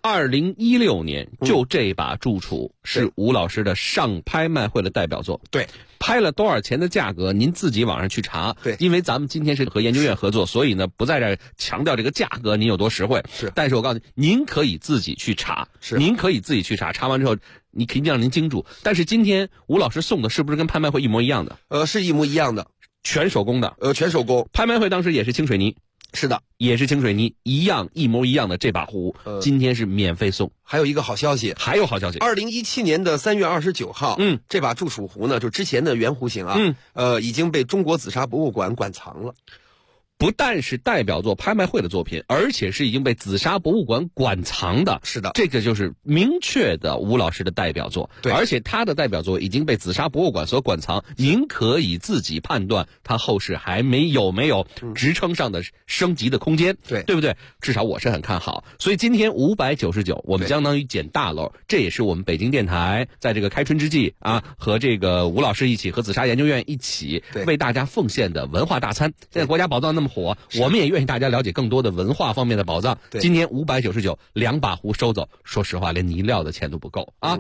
S11: ，2016年就这把祝楚是吴老师的上拍卖会的代表作。对。拍了多少钱的价格，您自己网上去查。对，因为咱们今天是和研究院合作，所以呢不在这儿强调这个价格您有多实惠。是，但是我告诉您可以自己去查。是，您可以自己去查，查完之后你肯定让您惊住。但是今天吴老师送的是不是跟拍卖会一模一样的？
S12: 是一模一样的，
S11: 全手工的。
S12: 全手工。
S11: 拍卖会当时也是清水泥。
S12: 是的，
S11: 也是清水泥，一模一样的这把壶，今天是免费送。
S12: 还有一个好消息，2017年的3月29号，这把祝楚壶呢，就之前的原壶型已经被中国紫砂博物馆馆藏了。
S11: 不但是代表作拍卖会的作品，而且是已经被紫砂博物馆馆藏的。是的，这个就是明确的吴老师的代表作。对，而且他的代表作已经被紫砂博物馆所馆藏，您可以自己判断他后世还没有职称上的升级的空间。对不对？至少我是很看好。所以今天599，我们相当于捡大漏，这也是我们北京电台在这个开春之际和这个吴老师一起，和紫砂研究院一起为大家奉献的文化大餐。现在国家宝藏那么么火，我们也愿意大家了解更多的文化方面的宝藏。今年599，2把壶收走，说实话，连泥料的钱都不够啊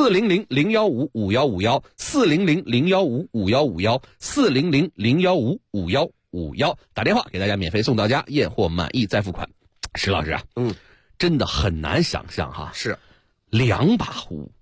S11: ！400-015-5151，400-015-5151，400-015-5151，打电话给大家免费送到家，验货满意再付款。石老师啊，真的很难想象哈，
S12: 是
S11: 2把壶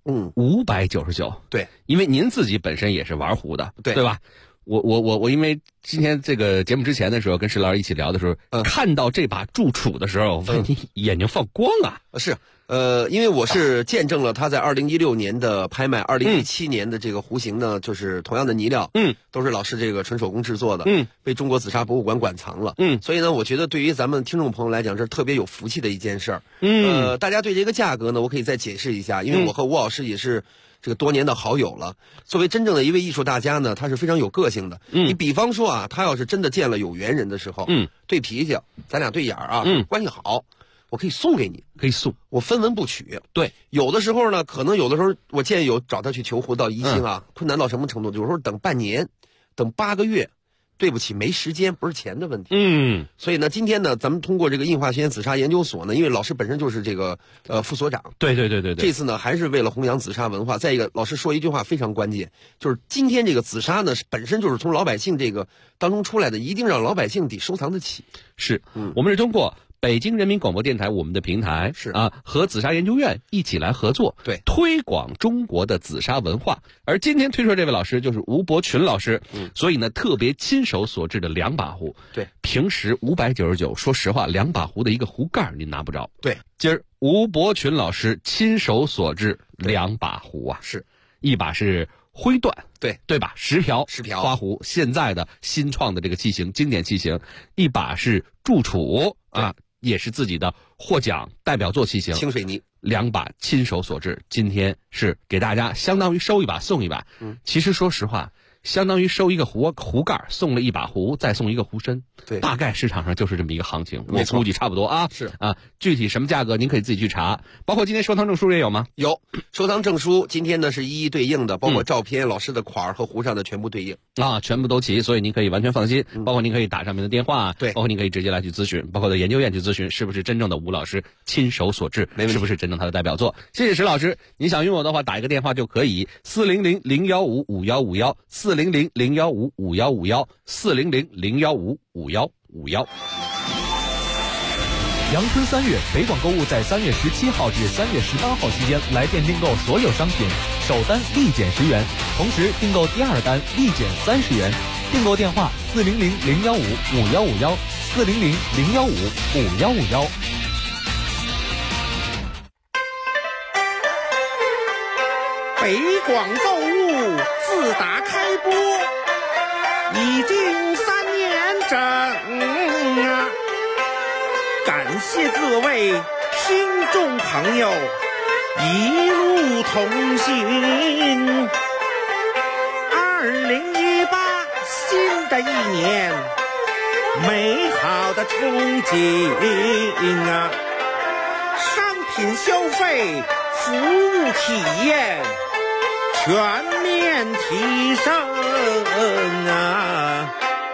S11: ，599，
S12: 对，
S11: 因为您自己本身也是玩壶的，对吧？我因为今天这个节目之前的时候跟石老师一起聊的时候，看到这把祝楚的时候，我发现你眼睛放光啊！
S12: 是，因为我是见证了他在2016年的拍卖，2017年的这个壶型呢，就是同样的泥料，都是老师这个纯手工制作的，被中国紫砂博物馆馆藏了，所以呢，我觉得对于咱们听众朋友来讲，这是特别有福气的一件事儿。大家对这个价格呢，我可以再解释一下，因为我和吴老师也是这个多年的好友了。作为真正的一位艺术大家呢，他是非常有个性的。你比方说啊，他要是真的见了有缘人的时候，对脾气，咱俩对眼啊，关系好，我可以送给你，
S11: 可以送，
S12: 我分文不取。
S11: 对，
S12: 有的时候呢，可能有的时候我见有找他去求壶到宜兴啊，困难到什么程度？有时候等半年，等8个月。对不起，没时间，不是钱的问题。所以呢，今天呢，咱们通过这个印化学院紫砂研究所呢，因为老师本身就是这个副所长。
S11: 对。
S12: 这次呢，还是为了弘扬紫砂文化。再一个，老师说一句话非常关键，就是今天这个紫砂呢，本身就是从老百姓这个当中出来的，一定让老百姓得收藏得起。
S11: 是，我们是通过北京人民广播电台我们的平台
S12: 是
S11: 啊，和紫砂研究院一起来合作，
S12: 对，
S11: 推广中国的紫砂文化。而今天推出这位老师就是吴伯群老师，所以呢，特别亲手所制的2把壶，
S12: 对，
S11: 平时599，说实话，2把壶的一个壶盖您拿不着，
S12: 对，
S11: 今儿吴伯群老师亲手所制2把壶啊，
S12: 是
S11: 一把是灰缎，对吧？石瓢花壶，现在的新创的这个器型，经典器型，一把是祝楚啊。也是自己的获奖代表作器型，
S12: 清水泥
S11: ，2把亲手所制。今天是给大家相当于收一把送一把。其实说实话，相当于收一个壶盖，送了1把壶，再送一个壶身。
S12: 对，
S11: 大概市场上就是这么一个行情，我
S12: 没错
S11: 估计差不多啊。
S12: 是
S11: 啊，具体什么价格您可以自己去查。包括今天收藏证书也有吗？
S12: 有，收藏证书今天呢是一一对应的，包括照片、老师的款儿和壶上的全部对应
S11: 啊，全部都齐，所以您可以完全放心。包括您可以打上面的电话，
S12: 对，
S11: 包括您可以直接来去咨询，包括到研究院去咨询，是不是真正的吴老师亲手所制，是不是真正他的代表作？谢谢石老师，您想拥有的话，打一个电话就可以，400-015-5151，400-015-5151，400-015-5151。
S7: 阳春3月，北广购物在3月17号至3月18号期间来店订购所有商品，首单立减10元，同时订购第2单立减30元。订购电话400-015-5151，400-015-5151。
S8: 北广购物自打开播已经3年整啊，感谢各位听众朋友一路同行。2018新的一年，美好的憧憬啊，商品消费、服务体验全面提升啊！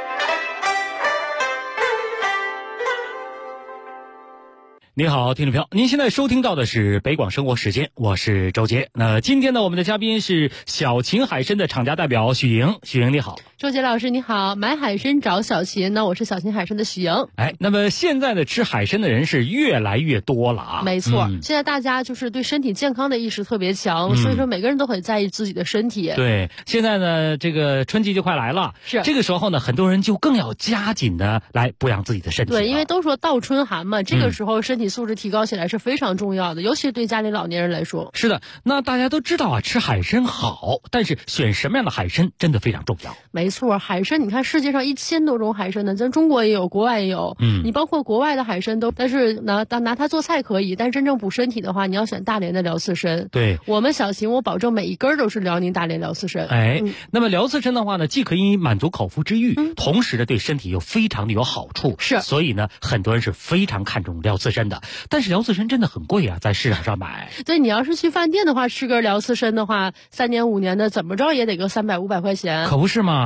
S9: 您好，听众朋友，您现在收听到的是北广生活时间，我是周杰。那今天呢，我们的嘉宾是小秦海参的厂家代表许莹。许莹你好。
S13: 周杰老师你好，买海参找小秦呢，我是小秦海参的许莹。
S9: 那么现在的吃海参的人是越来越多了啊。
S13: 没错，现在大家就是对身体健康的意识特别强，所以说每个人都很在意自己的身体。
S9: 对，现在呢，这个春季就快来了，
S13: 是
S9: 这个时候呢，很多人就更要加紧的来补养自己的身体。
S13: 对，因为都说倒春寒嘛，这个时候身体素质提高起来是非常重要的，尤其是对家里老年人来说。
S9: 是的，那大家都知道啊，吃海参好，但是选什么样的海参真的非常重要。
S13: 没错，海参你看世界上1000多种海参呢，咱中国也有，国外也有。你包括国外的海参都，但是拿它做菜可以，但真正补身体的话，你要选大连的辽刺参。
S9: 对，
S13: 我们小秦我保证每一根都是辽宁大连辽刺参。
S9: 那么辽刺参的话呢，既可以满足口腹之欲，同时呢对身体又非常的有好处。
S13: 是，
S9: 所以呢很多人是非常看重辽刺参的。但是辽刺参真的很贵啊，在市场上买。
S13: 对，你要是去饭店的话，吃根辽刺参的话，3年5年的怎么着也得个300-500块钱。
S9: 可不是吗？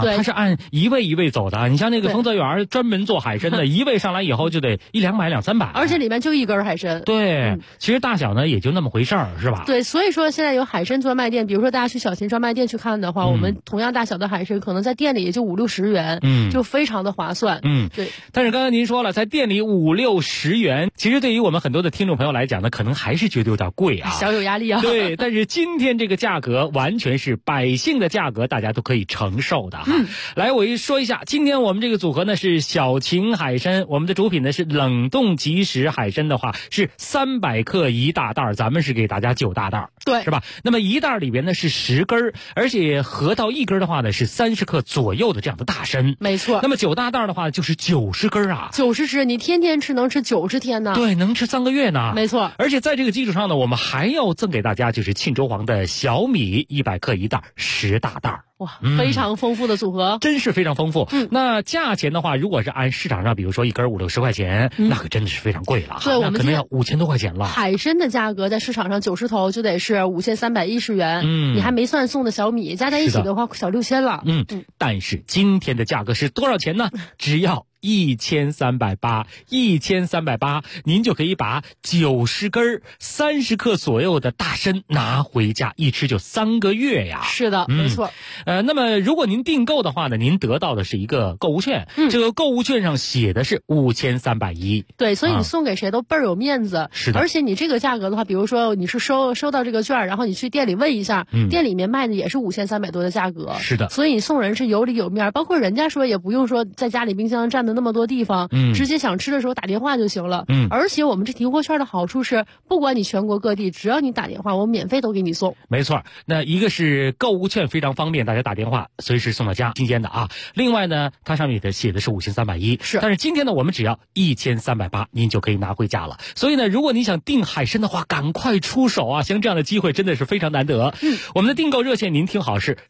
S9: 它是按一位一位走的。你像那个丰泽园专门做海参的，一位上来以后就得100-200、200-300，
S13: 而且里面就一根海参。
S9: 对，其实大小呢也就那么回事儿，是吧？
S13: 对，所以说现在有海参专卖店，比如说大家去小秦专卖店去看的话，我们同样大小的海参可能在店里也就50-60元，就非常的划算。对。
S9: 但是刚才您说了，在店里50-60元，其实对于我们很多的听众朋友来讲呢，可能还是觉得有点贵啊，
S13: 小有压力啊。
S9: 对，但是今天这个价格完全是百姓的价格，大家都可以承受的哈。来，我说一下，今天我们这个组合呢是小秦海参，我们的主品呢是冷冻即食海参的话是300克1大袋，咱们是给大家9大袋，
S13: 对，
S9: 是吧？那么1袋里边呢是10根，而且合到1根的话呢是30克左右的这样的大参，
S13: 没错。
S9: 那么9大袋的话就是90根啊
S13: ，90只，你天天吃能吃90天呢？
S9: 对，能吃3个月呢。
S13: 没错。
S9: 而且在这个基础上呢，我们还要赠给大家就是庆州黄的小米100克1袋，10大袋。
S13: 哇，非常丰富的组合，
S9: 真是非常丰富。那价钱的话，如果是按市场上，比如说1根50-60块钱，那可真的是非常贵了。
S13: 对，我们
S9: 可能要5000多块钱了。
S13: 海参的价格在市场上90头就得是5310元，你还没算送的小米，加在一起的话小6000了。
S9: 但是今天的价格是多少钱呢？只要1380，1380，您就可以把90根30克左右的大参拿回家，一吃就3个月呀。
S13: 是的，没错。
S9: 那么如果您订购的话呢，您得到的是一个购物券，这个购物券上写的是5310。
S13: 对，所以你送给谁都倍儿有面子。
S9: 是的。
S13: 而且你这个价格的话，比如说你是收到这个券，然后你去店里问一下，店里面卖的也是5300多的价格。
S9: 是的。
S13: 所以你送人是有理有面，包括人家说也不用说在家里冰箱占的那么多地方，直接想吃的时候打电话就行了。而且我们这提货券的好处是，不管你全国各地，只要你打电话，我们免费都给你送。
S9: 没错，那一个是购物券非常方便，大家打电话随时送到家，新鲜的啊。另外呢，它上面写的是5310，
S13: 是。
S9: 但是今天呢，我们只要1380，您就可以拿回家了。所以呢，如果你想订海参的话，赶快出手啊！像这样的机会真的是非常难得。我们的订购热线您听好是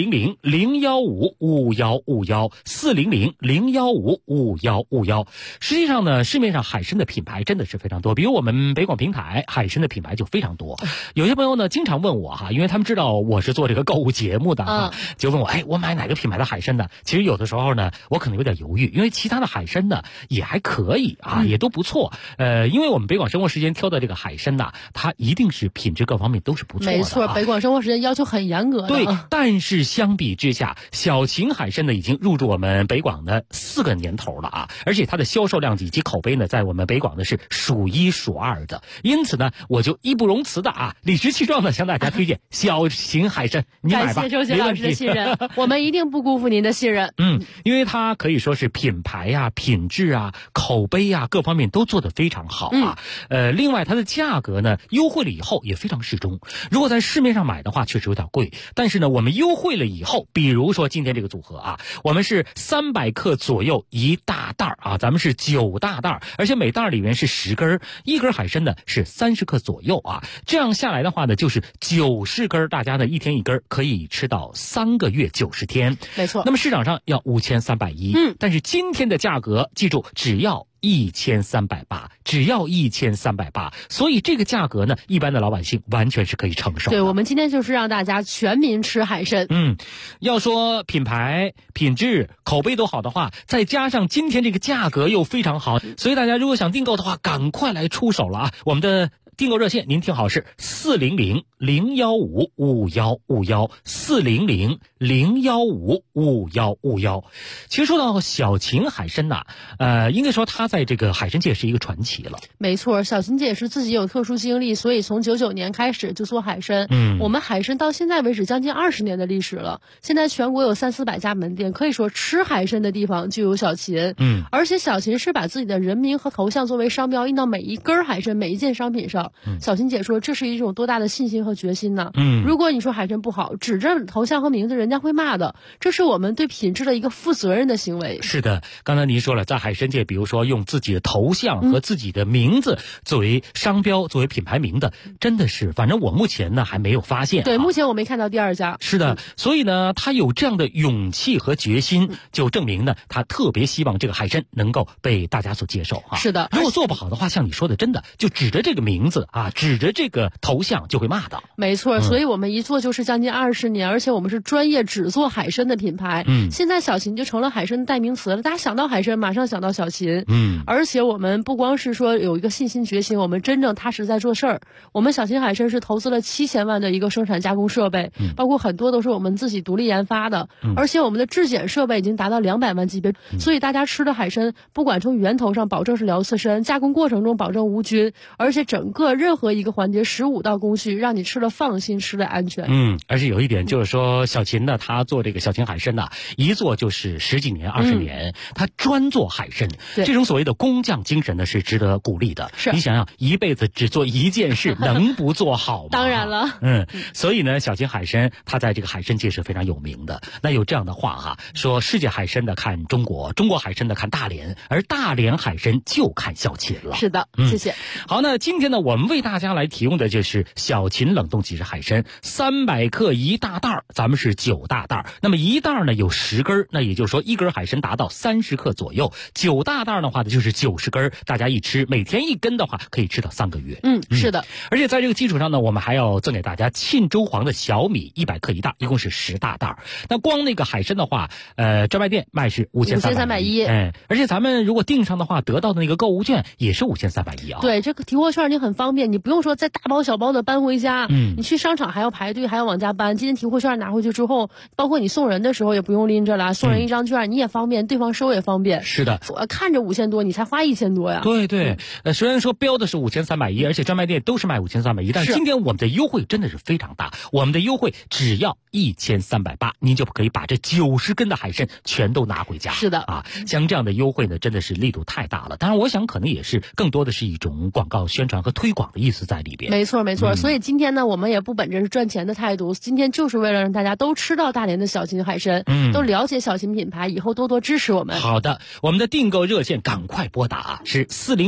S9: 400-015-5151，400-015-5151。实际上呢，市面上海参的品牌真的是非常多，比如我们北广平台海参的品牌就非常多。有些朋友呢经常问我哈，因为他们知道我是做这个购物节目的就问我，我买哪个品牌的海参呢？其实有的时候呢，我可能有点犹豫，因为其他的海参呢也还可以啊，也都不错。因为我们北广生活时间挑的这个海参呐，它一定是品质各方面都是不错的。
S13: 没错，北广生活时间要求很严格的。
S9: 对，但是相比之下，小秦海参呢已经入驻我们北广的4个年头了啊，而且它的销售量以及口碑呢，在我们北广呢是数1数2的。因此呢，我就义不容辞的啊，理直气壮的向大家推荐小秦海参，你买吧。
S13: 感谢周杰老师的信任，我们一定不辜负您的信任。
S9: 因为它可以说是品牌啊、品质啊、口碑啊各方面都做得非常好啊。另外它的价格呢优惠了以后也非常适中。如果在市面上买的话，确实有点贵，但是呢，我们优惠了以后，比如说今天这个组合啊，我们是300克左右1大袋啊，咱们是9大袋，而且每袋里面是10根，1根海参呢是30克左右啊。这样下来的话呢，就是90根，大家呢一天1根，可以吃到3个月90天。
S13: 没错。
S9: 那么市场上要5310，但是今天的价格记住只要1380，只要1380，所以这个价格呢，一般的老百姓完全是可以承受的。
S13: 对，我们今天就是让大家全民吃海参。
S9: 要说品牌、品质、口碑都好的话，再加上今天这个价格又非常好，所以大家如果想订购的话，赶快来出手了啊！我们的订购热线您听好是400-015-5151，400-015-5151。其实说到小秦海参呐，应该说它在这个海参界是一个传奇了。
S13: 没错，小秦姐是自己有特殊经历，所以从99年开始就做海参。我们海参到现在为止将近20年的历史了，现在全国有300-400家门店，可以说吃海参的地方就有小秦。而且小秦是把自己的人名和头像作为商标印到每一根海参、每一件商品上。小秦姐说，这是一种多大的信心和决心呢？如果你说海参不好，指着头像和名字，人家会骂的。这是我们对品质的一个负责任的行为。
S9: 是的，刚才您说了，在海参界，比如说用自己的头像和自己的名字作为商标、作为品牌名的，真的是，反正我目前呢还没有发现。
S13: 对，目前我没看到第二家。
S9: 是的，所以呢，他有这样的勇气和决心，就证明呢，他特别希望这个海参能够被大家所接受啊。
S13: 是的，
S9: 如果做不好的话，像你说的，真的就指着这个名字。 字啊，指着这个头像就会骂到。
S13: 没错，所以我们一做就是将近20年，而且我们是专业只做海参的品牌。现在小秦就成了海参的代名词了，大家想到海参马上想到小秦。而且我们不光是说有一个信心决心，我们真正踏实在做事儿。我们小秦海参是投资了7000万的一个生产加工设备，包括很多都是我们自己独立研发的，而且我们的质检设备已经达到200万级别，所以大家吃的海参不管从源头上保证是辽刺参，加工过程中保证无菌，而且整个任何一个环节15道工序让你吃了放心，吃了安全。
S9: 而且有一点就是说，小秦呢，他做这个小秦海参呢，一做就是10几年、20年，他专做海参，这种所谓的工匠精神呢是值得鼓励的。你想想，一辈子只做一件事，能不做好吗？
S13: 当然了。
S9: 所以呢，小秦海参他在这个海参界是非常有名的。那有这样的话哈，说世界海参的看中国，中国海参的看大连，而大连海参就看小秦了。
S13: 是的，谢谢。
S9: 好，那今天呢，我们为大家来提供的就是小秦冷冻即食海参，300克1大袋，咱们是9大袋。那么1袋呢有10根，那也就是说1根海参达到30克左右，9大袋的话呢就是90根，大家一吃，每天1根的话可以吃到3个月。
S13: 是的。
S9: 而且在这个基础上呢，我们还要赠给大家沁州黄的小米100克1袋，一共是10大袋。那光那个海参的话，专卖店卖是5310，而且咱们如果订上的话，得到的那个购物券也是5310啊。
S13: 对，这个提货券你很方便，你不用说再大包小包的搬回家，你去商场还要排队，还要往家搬。今天提货券拿回去之后，包括你送人的时候也不用拎着了，送人一张券你也方便，对方收也方便。
S9: 是的，
S13: 看着5000多，你才花1000多呀。
S9: 对，虽然说标的是5310，而且专卖店都是卖5310，但是今天我们的优惠真的是非常大，我们的优惠只要1380，您就可以把这90根的海参全都拿回家。
S13: 是的
S9: 啊，像这样的优惠呢，真的是力度太大了。当然，我想可能也是更多的是一种广告宣传和推广的意思在里边。
S13: 没错，所以今天呢，我们也不本着是赚钱的态度，今天就是为了让大家都吃到大连的小秦海参，都了解小秦品牌，以后多多支持我们。
S9: 好的，我们的订购热线赶快拨打是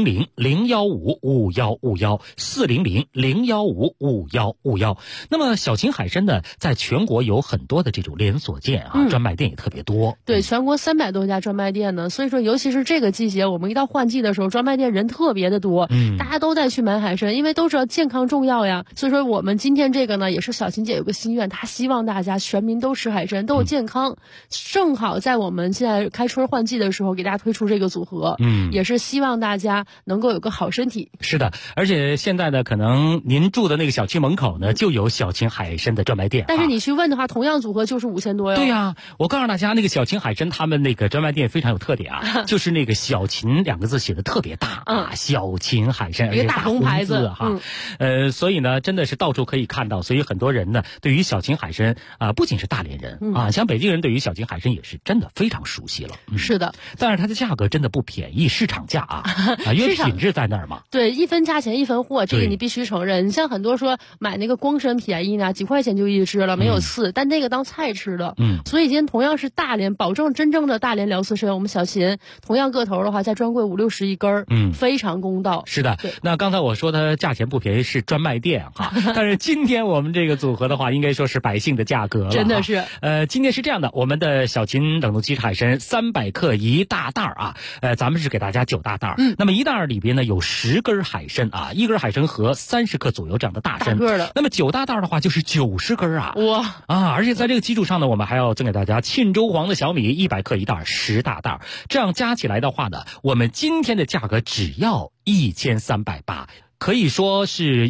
S9: 400-015-5151，400-015-5151。那么小秦海参呢，在全国有很多的这种连锁店啊，专卖店也特别多。
S13: 对，全国300多家专卖店呢，所以说尤其是这个季节，我们一到换季的时候，专卖店人特别的多，大家都在去买海参，因为都知道健康重要呀。所以说我们今天这个呢，也是小秦姐有个心愿，她希望大家全民都吃海参，都有健康。正好在我们现在开春换季的时候，给大家推出这个组合，也是希望大家能够有个好身体。
S9: 是的，而且现在呢，可能您住的那个小区门口呢，就有小秦海参的专卖店。
S13: 但是你去问的话，同样组合就是5000多哟。
S9: 对呀，我告诉大家，那个小秦海参他们那个专卖店非常有特点啊，就是那个小秦2个字写的特别大啊，小秦海参，
S13: 一个大红牌子
S9: 哈。所以呢，真的是到处可以看到，所以很多人呢，对于小秦海参不仅是大连人啊，像北京人对于小秦海参也是真的非常熟悉了。
S13: 是的，
S9: 但是它的价格真的不便宜，市场价啊，因为品质在那儿嘛。
S13: 对，一分价钱一分货，这个你必须承认。你像很多说买那个光参便宜呢，几块钱就一只了，没有刺，但那个当菜吃的。所以今天同样是大连，保证真正的大连辽刺参，我们小秦同样个头的话，在专柜50-60一根，非常公道。
S9: 是的，那刚才我说它价钱不便宜是专卖店哈，但是今天我们这个组合的话，应该说是百姓的价格了。
S13: 真的是。
S9: 今天是这样的，我们的小秦冷冻即食海参300克1大袋啊，咱们是给大家9大袋。那么1袋里边呢有10根海参啊，1根海参和30克左右这样的大参。
S13: 大个的。
S9: 那么9大袋的话就是90根啊。
S13: 哇
S9: 啊！而且在这个基础上呢，我们还要赠给大家沁州黄的小米100克1袋10大袋，这样加起来的话呢，我们今天的价格只要1380。可以说是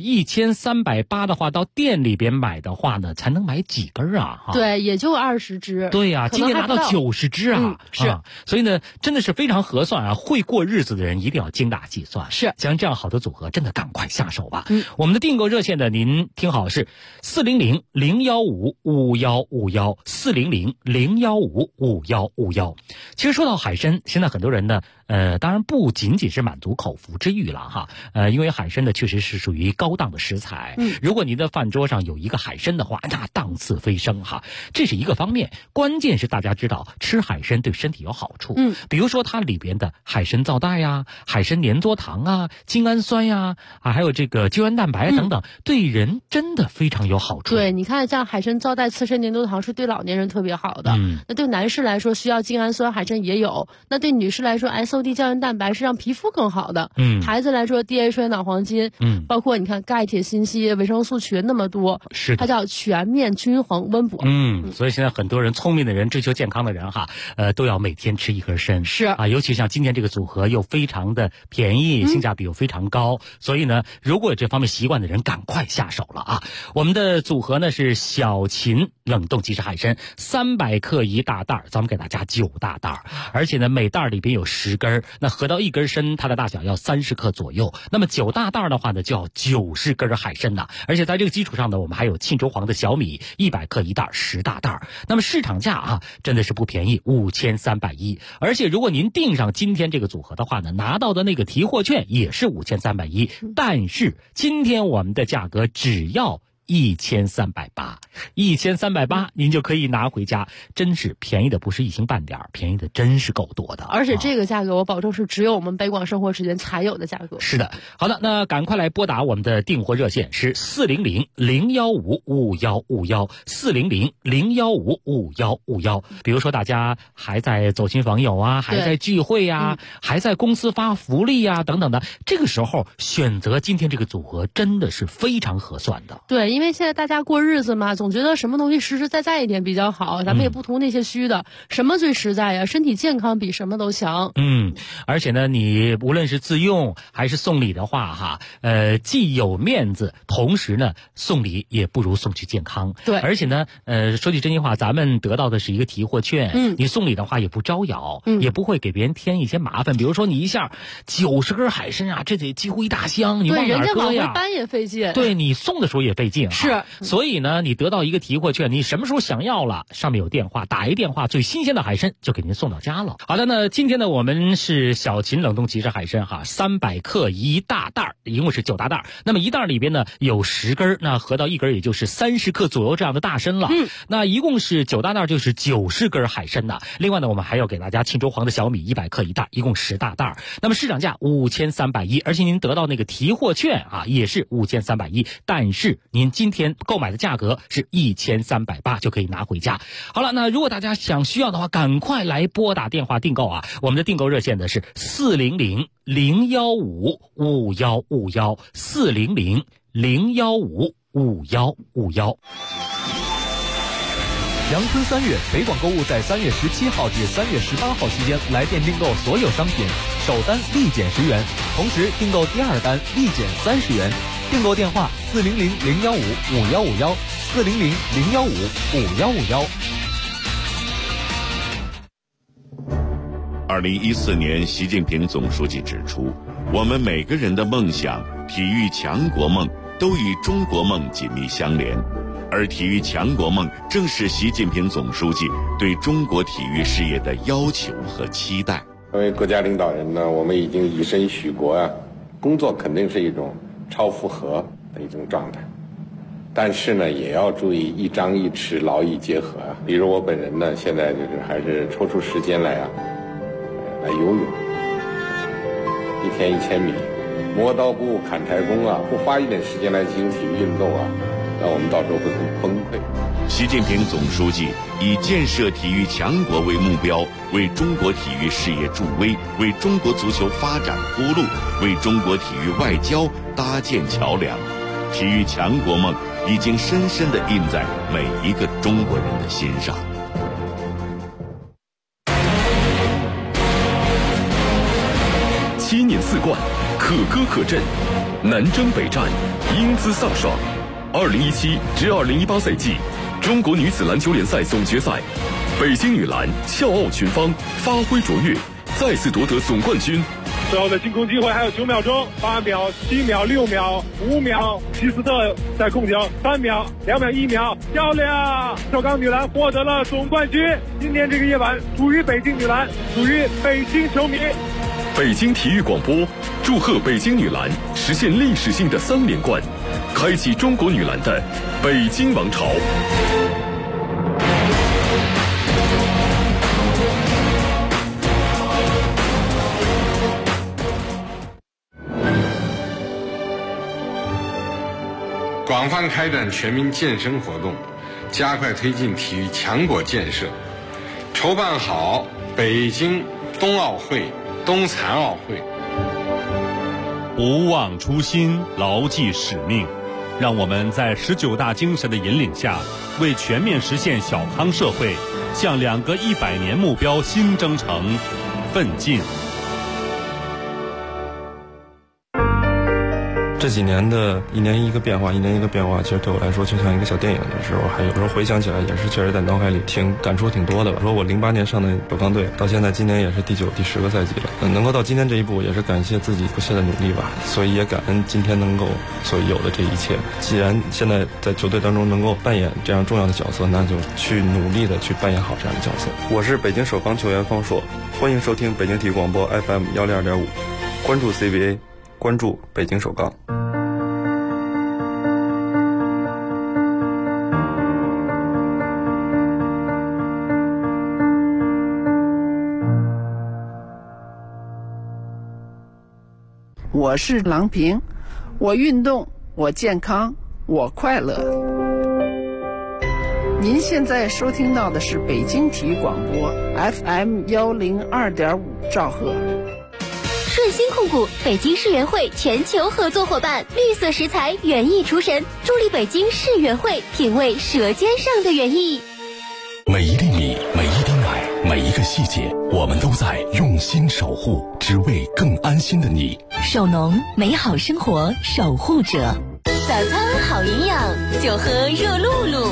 S9: 1380的话，到店里边买的话呢，才能买几根啊？
S13: 对，也就20只。
S9: 对呀，今天拿到90只啊！
S13: 是，
S9: 所以呢，真的是非常合算啊！会过日子的人一定要精打细算。
S13: 是，
S9: 像这样好的组合，真的赶快下手吧。我们的订购热线呢，您听好是400-015-5151，400-015-5151。其实说到海参，现在很多人呢，当然不仅仅是满足口腹之欲了哈，因为海参呢确实是属于高档的食材。如果您的饭桌上有一个海参的话，那档次飞升哈，这是一个方面。关键是大家知道吃海参对身体有好处，比如说它里边的海参皂苷呀、海参粘多糖啊、精氨酸呀还有这个胶原蛋白等等，对人真的非常有好处。
S13: 对，你看像海参皂苷、刺参粘多糖是对老年人特别好的。那对男士来说需要精氨酸，海参也有。那对女士来说 SOD 胶原蛋白是让皮肤更好的。 孩子来说 DHA 脑黄金，包括你看钙、铁、锌、硒、维生素群那么多，
S9: 是
S13: 它叫全面均衡温补。
S9: 所以现在很多人聪明的人、追求健康的人哈，都要每天吃一根参。
S13: 是
S9: 啊，尤其像今天这个组合又非常的便宜，性价比又非常高，所以呢，如果有这方面习惯的人，赶快下手了啊！我们的组合呢是小秦冷冻即食海参，300克1大袋，咱们给大家9大袋，而且呢每袋里边有10根，那合到1根参，它的大小要30克左右。那么9大袋的话呢，就要90根海参呐。而且在这个基础上呢，我们还有沁州黄的小米100克1袋，10大袋。那么市场价啊，真的是不便宜，5310，而且如果您订上今天这个组合的话呢，拿到的那个提货券也是5310，但是今天我们的价格只要1380，1380您就可以拿回家，真是便宜的不是一星半点，便宜的真是够多的。
S13: 而且这个价格我保证是只有我们北广生活时间才有的价格。
S9: 是的，好的，那赶快来拨打我们的订货热线是400-015-5151，400-015-5151。比如说大家还在走亲访友啊，还在聚会啊，还在公司发福利啊等等的，这个时候选择今天这个组合真的是非常合算的。
S13: 对，因为现在大家过日子嘛，总觉得什么东西实实在在一点比较好，咱们也不图那些虚的，什么最实在呀？身体健康比什么都强。
S9: 而且呢，你无论是自用还是送礼的话哈，既有面子，同时呢送礼也不如送去健康。
S13: 对，
S9: 而且呢，说句真心话，咱们得到的是一个提货券，你送礼的话也不招摇，也不会给别人添一些麻烦。比如说你一下90根海参啊，这得几乎1大箱，你往哪儿搁呀？
S13: 对，人家往回搬也费劲。
S9: 对，你送的时候也费劲。
S13: 是，
S9: 所以呢，你得到一个提货券，你什么时候想要了，上面有电话，打一电话，最新鲜的海参就给您送到家了。好的，那今天呢，我们是小秦冷冻即食海参哈，300克1大袋，一共是9大袋。那么1袋里边呢有10根，那合到1根也就是30克左右这样的大参了。那一共是9大袋，就是90根海参呐。另外呢，我们还要给大家沁州黄的小米100克1袋，一共10大袋。那么市场价5310，而且您得到那个提货券啊，也是5310，但是您今天购买的价格是1380，就可以拿回家。好了，那如果大家需要的话，赶快来拨打电话订购啊！我们的订购热线呢是400-015-5151，400-015-5151。
S7: 阳春3月，北广购物在3月17号至3月18号期间来店订购所有商品，首单立减10元，同时订购第二单立减30元。订购电话400-015-5151，400-015-5151。
S3: 2014年，习近平总书记指出，我们每个人的梦想、体育强国梦都与中国梦紧密相连，而体育强国梦正是习近平总书记对中国体育事业的要求和期待。
S14: 作为国家领导人呢，我们已经以身许国啊，工作肯定是一种超负荷的一种状态，但是呢，也要注意一张一弛，劳逸结合啊。比如我本人呢，现在还是抽出时间来游泳，1天1000米，磨刀不误砍柴工啊，不花一点时间来进行体育运动啊，那我们到时候会很崩溃。
S3: 习近平总书记以建设体育强国为目标，为中国体育事业助威，为中国足球发展铺路，为中国体育外交搭建桥梁。体育强国梦已经深深地印在每一个中国人的心上。
S15: 7年4冠，可歌可阵，南征北战，英姿飒爽。2017至2018赛季中国女子篮球联赛总决赛，北京女篮笑傲群芳，发挥卓越，再次夺得总冠军。
S16: 最后的进攻机会还有9秒钟，8秒、7秒、6秒、5秒，希斯特在控球，3秒、2秒、1秒，漂亮！首钢女篮获得了总冠军。今天这个夜晚属于北京女篮，属于北京球迷。
S15: 北京体育广播祝贺北京女篮实现历史性的3连冠，开启中国女篮的北京王朝。
S14: 广泛开展全民健身活动，加快推进体育强国建设，筹办好北京冬奥会、冬残奥会。
S17: 不忘初心，牢记使命。让我们在19大精神的引领下，为全面实现小康社会，向2个100年目标新征程奋进。
S18: 这几年的一年一个变化，其实对我来说就像一个小电影的时候，还有时候回想起来也是确实在脑海里感触挺多的吧。说我08年上的首钢队，到现在今年也是第9、第10个赛季了，能够到今天这一步，也是感谢自己不懈的努力吧。所以也感恩今天能够所有的这一切。既然现在在球队当中能够扮演这样重要的角色，那就去努力的去扮演好这样的角色。我是北京首钢球员方硕，欢迎收听北京体育广播 FM 102.5，关注 CBA， 关注北京首钢。
S19: 我是郎平，我运动，我健康，我快乐。您现在收听到的是北京体育广播 FM 102.5兆赫。
S1: 顺鑫控股北京世园会全球合作伙伴，绿色食材园艺厨神，助力北京世园会品味舌尖上的园艺。
S20: 每一粒米，每一滴奶，每一个细节，我们都在用心守护，只为更安心的你。
S21: 手农，美好生活守护者。
S1: 早餐好营养，就喝热露露。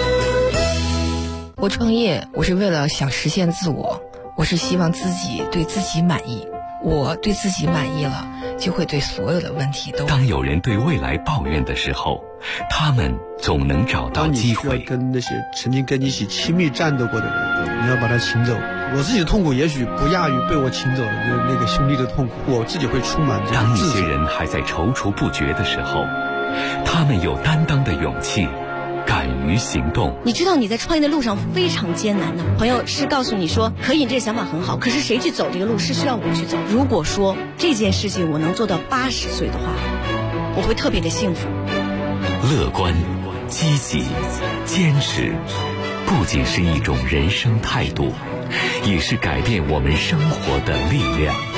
S22: 我创业，我是为了想实现自我，我是希望自己对自己满意。我对自己满意了，就会对所有的问题都。
S20: 当有人对未来抱怨的时候，他们总能找到机会。
S23: 当你需要跟那些曾经跟你一起亲密战斗过的人，你要把他请走。我自己的痛苦也许不亚于被我请走的那个兄弟的痛苦，我自己会充满这
S20: 当一些人还在踌躇不决的时候，他们有担当的勇气，敢于行动。
S24: 你知道你在创业的路上非常艰难的，朋友是告诉你说可以，这个想法很好，可是谁去走这个路是需要我去走。如果说这件事情我能做到80岁的话，我会特别的幸福。
S20: 乐观、积极、坚持，不仅是一种人生态度，也是改变我们生活的力量。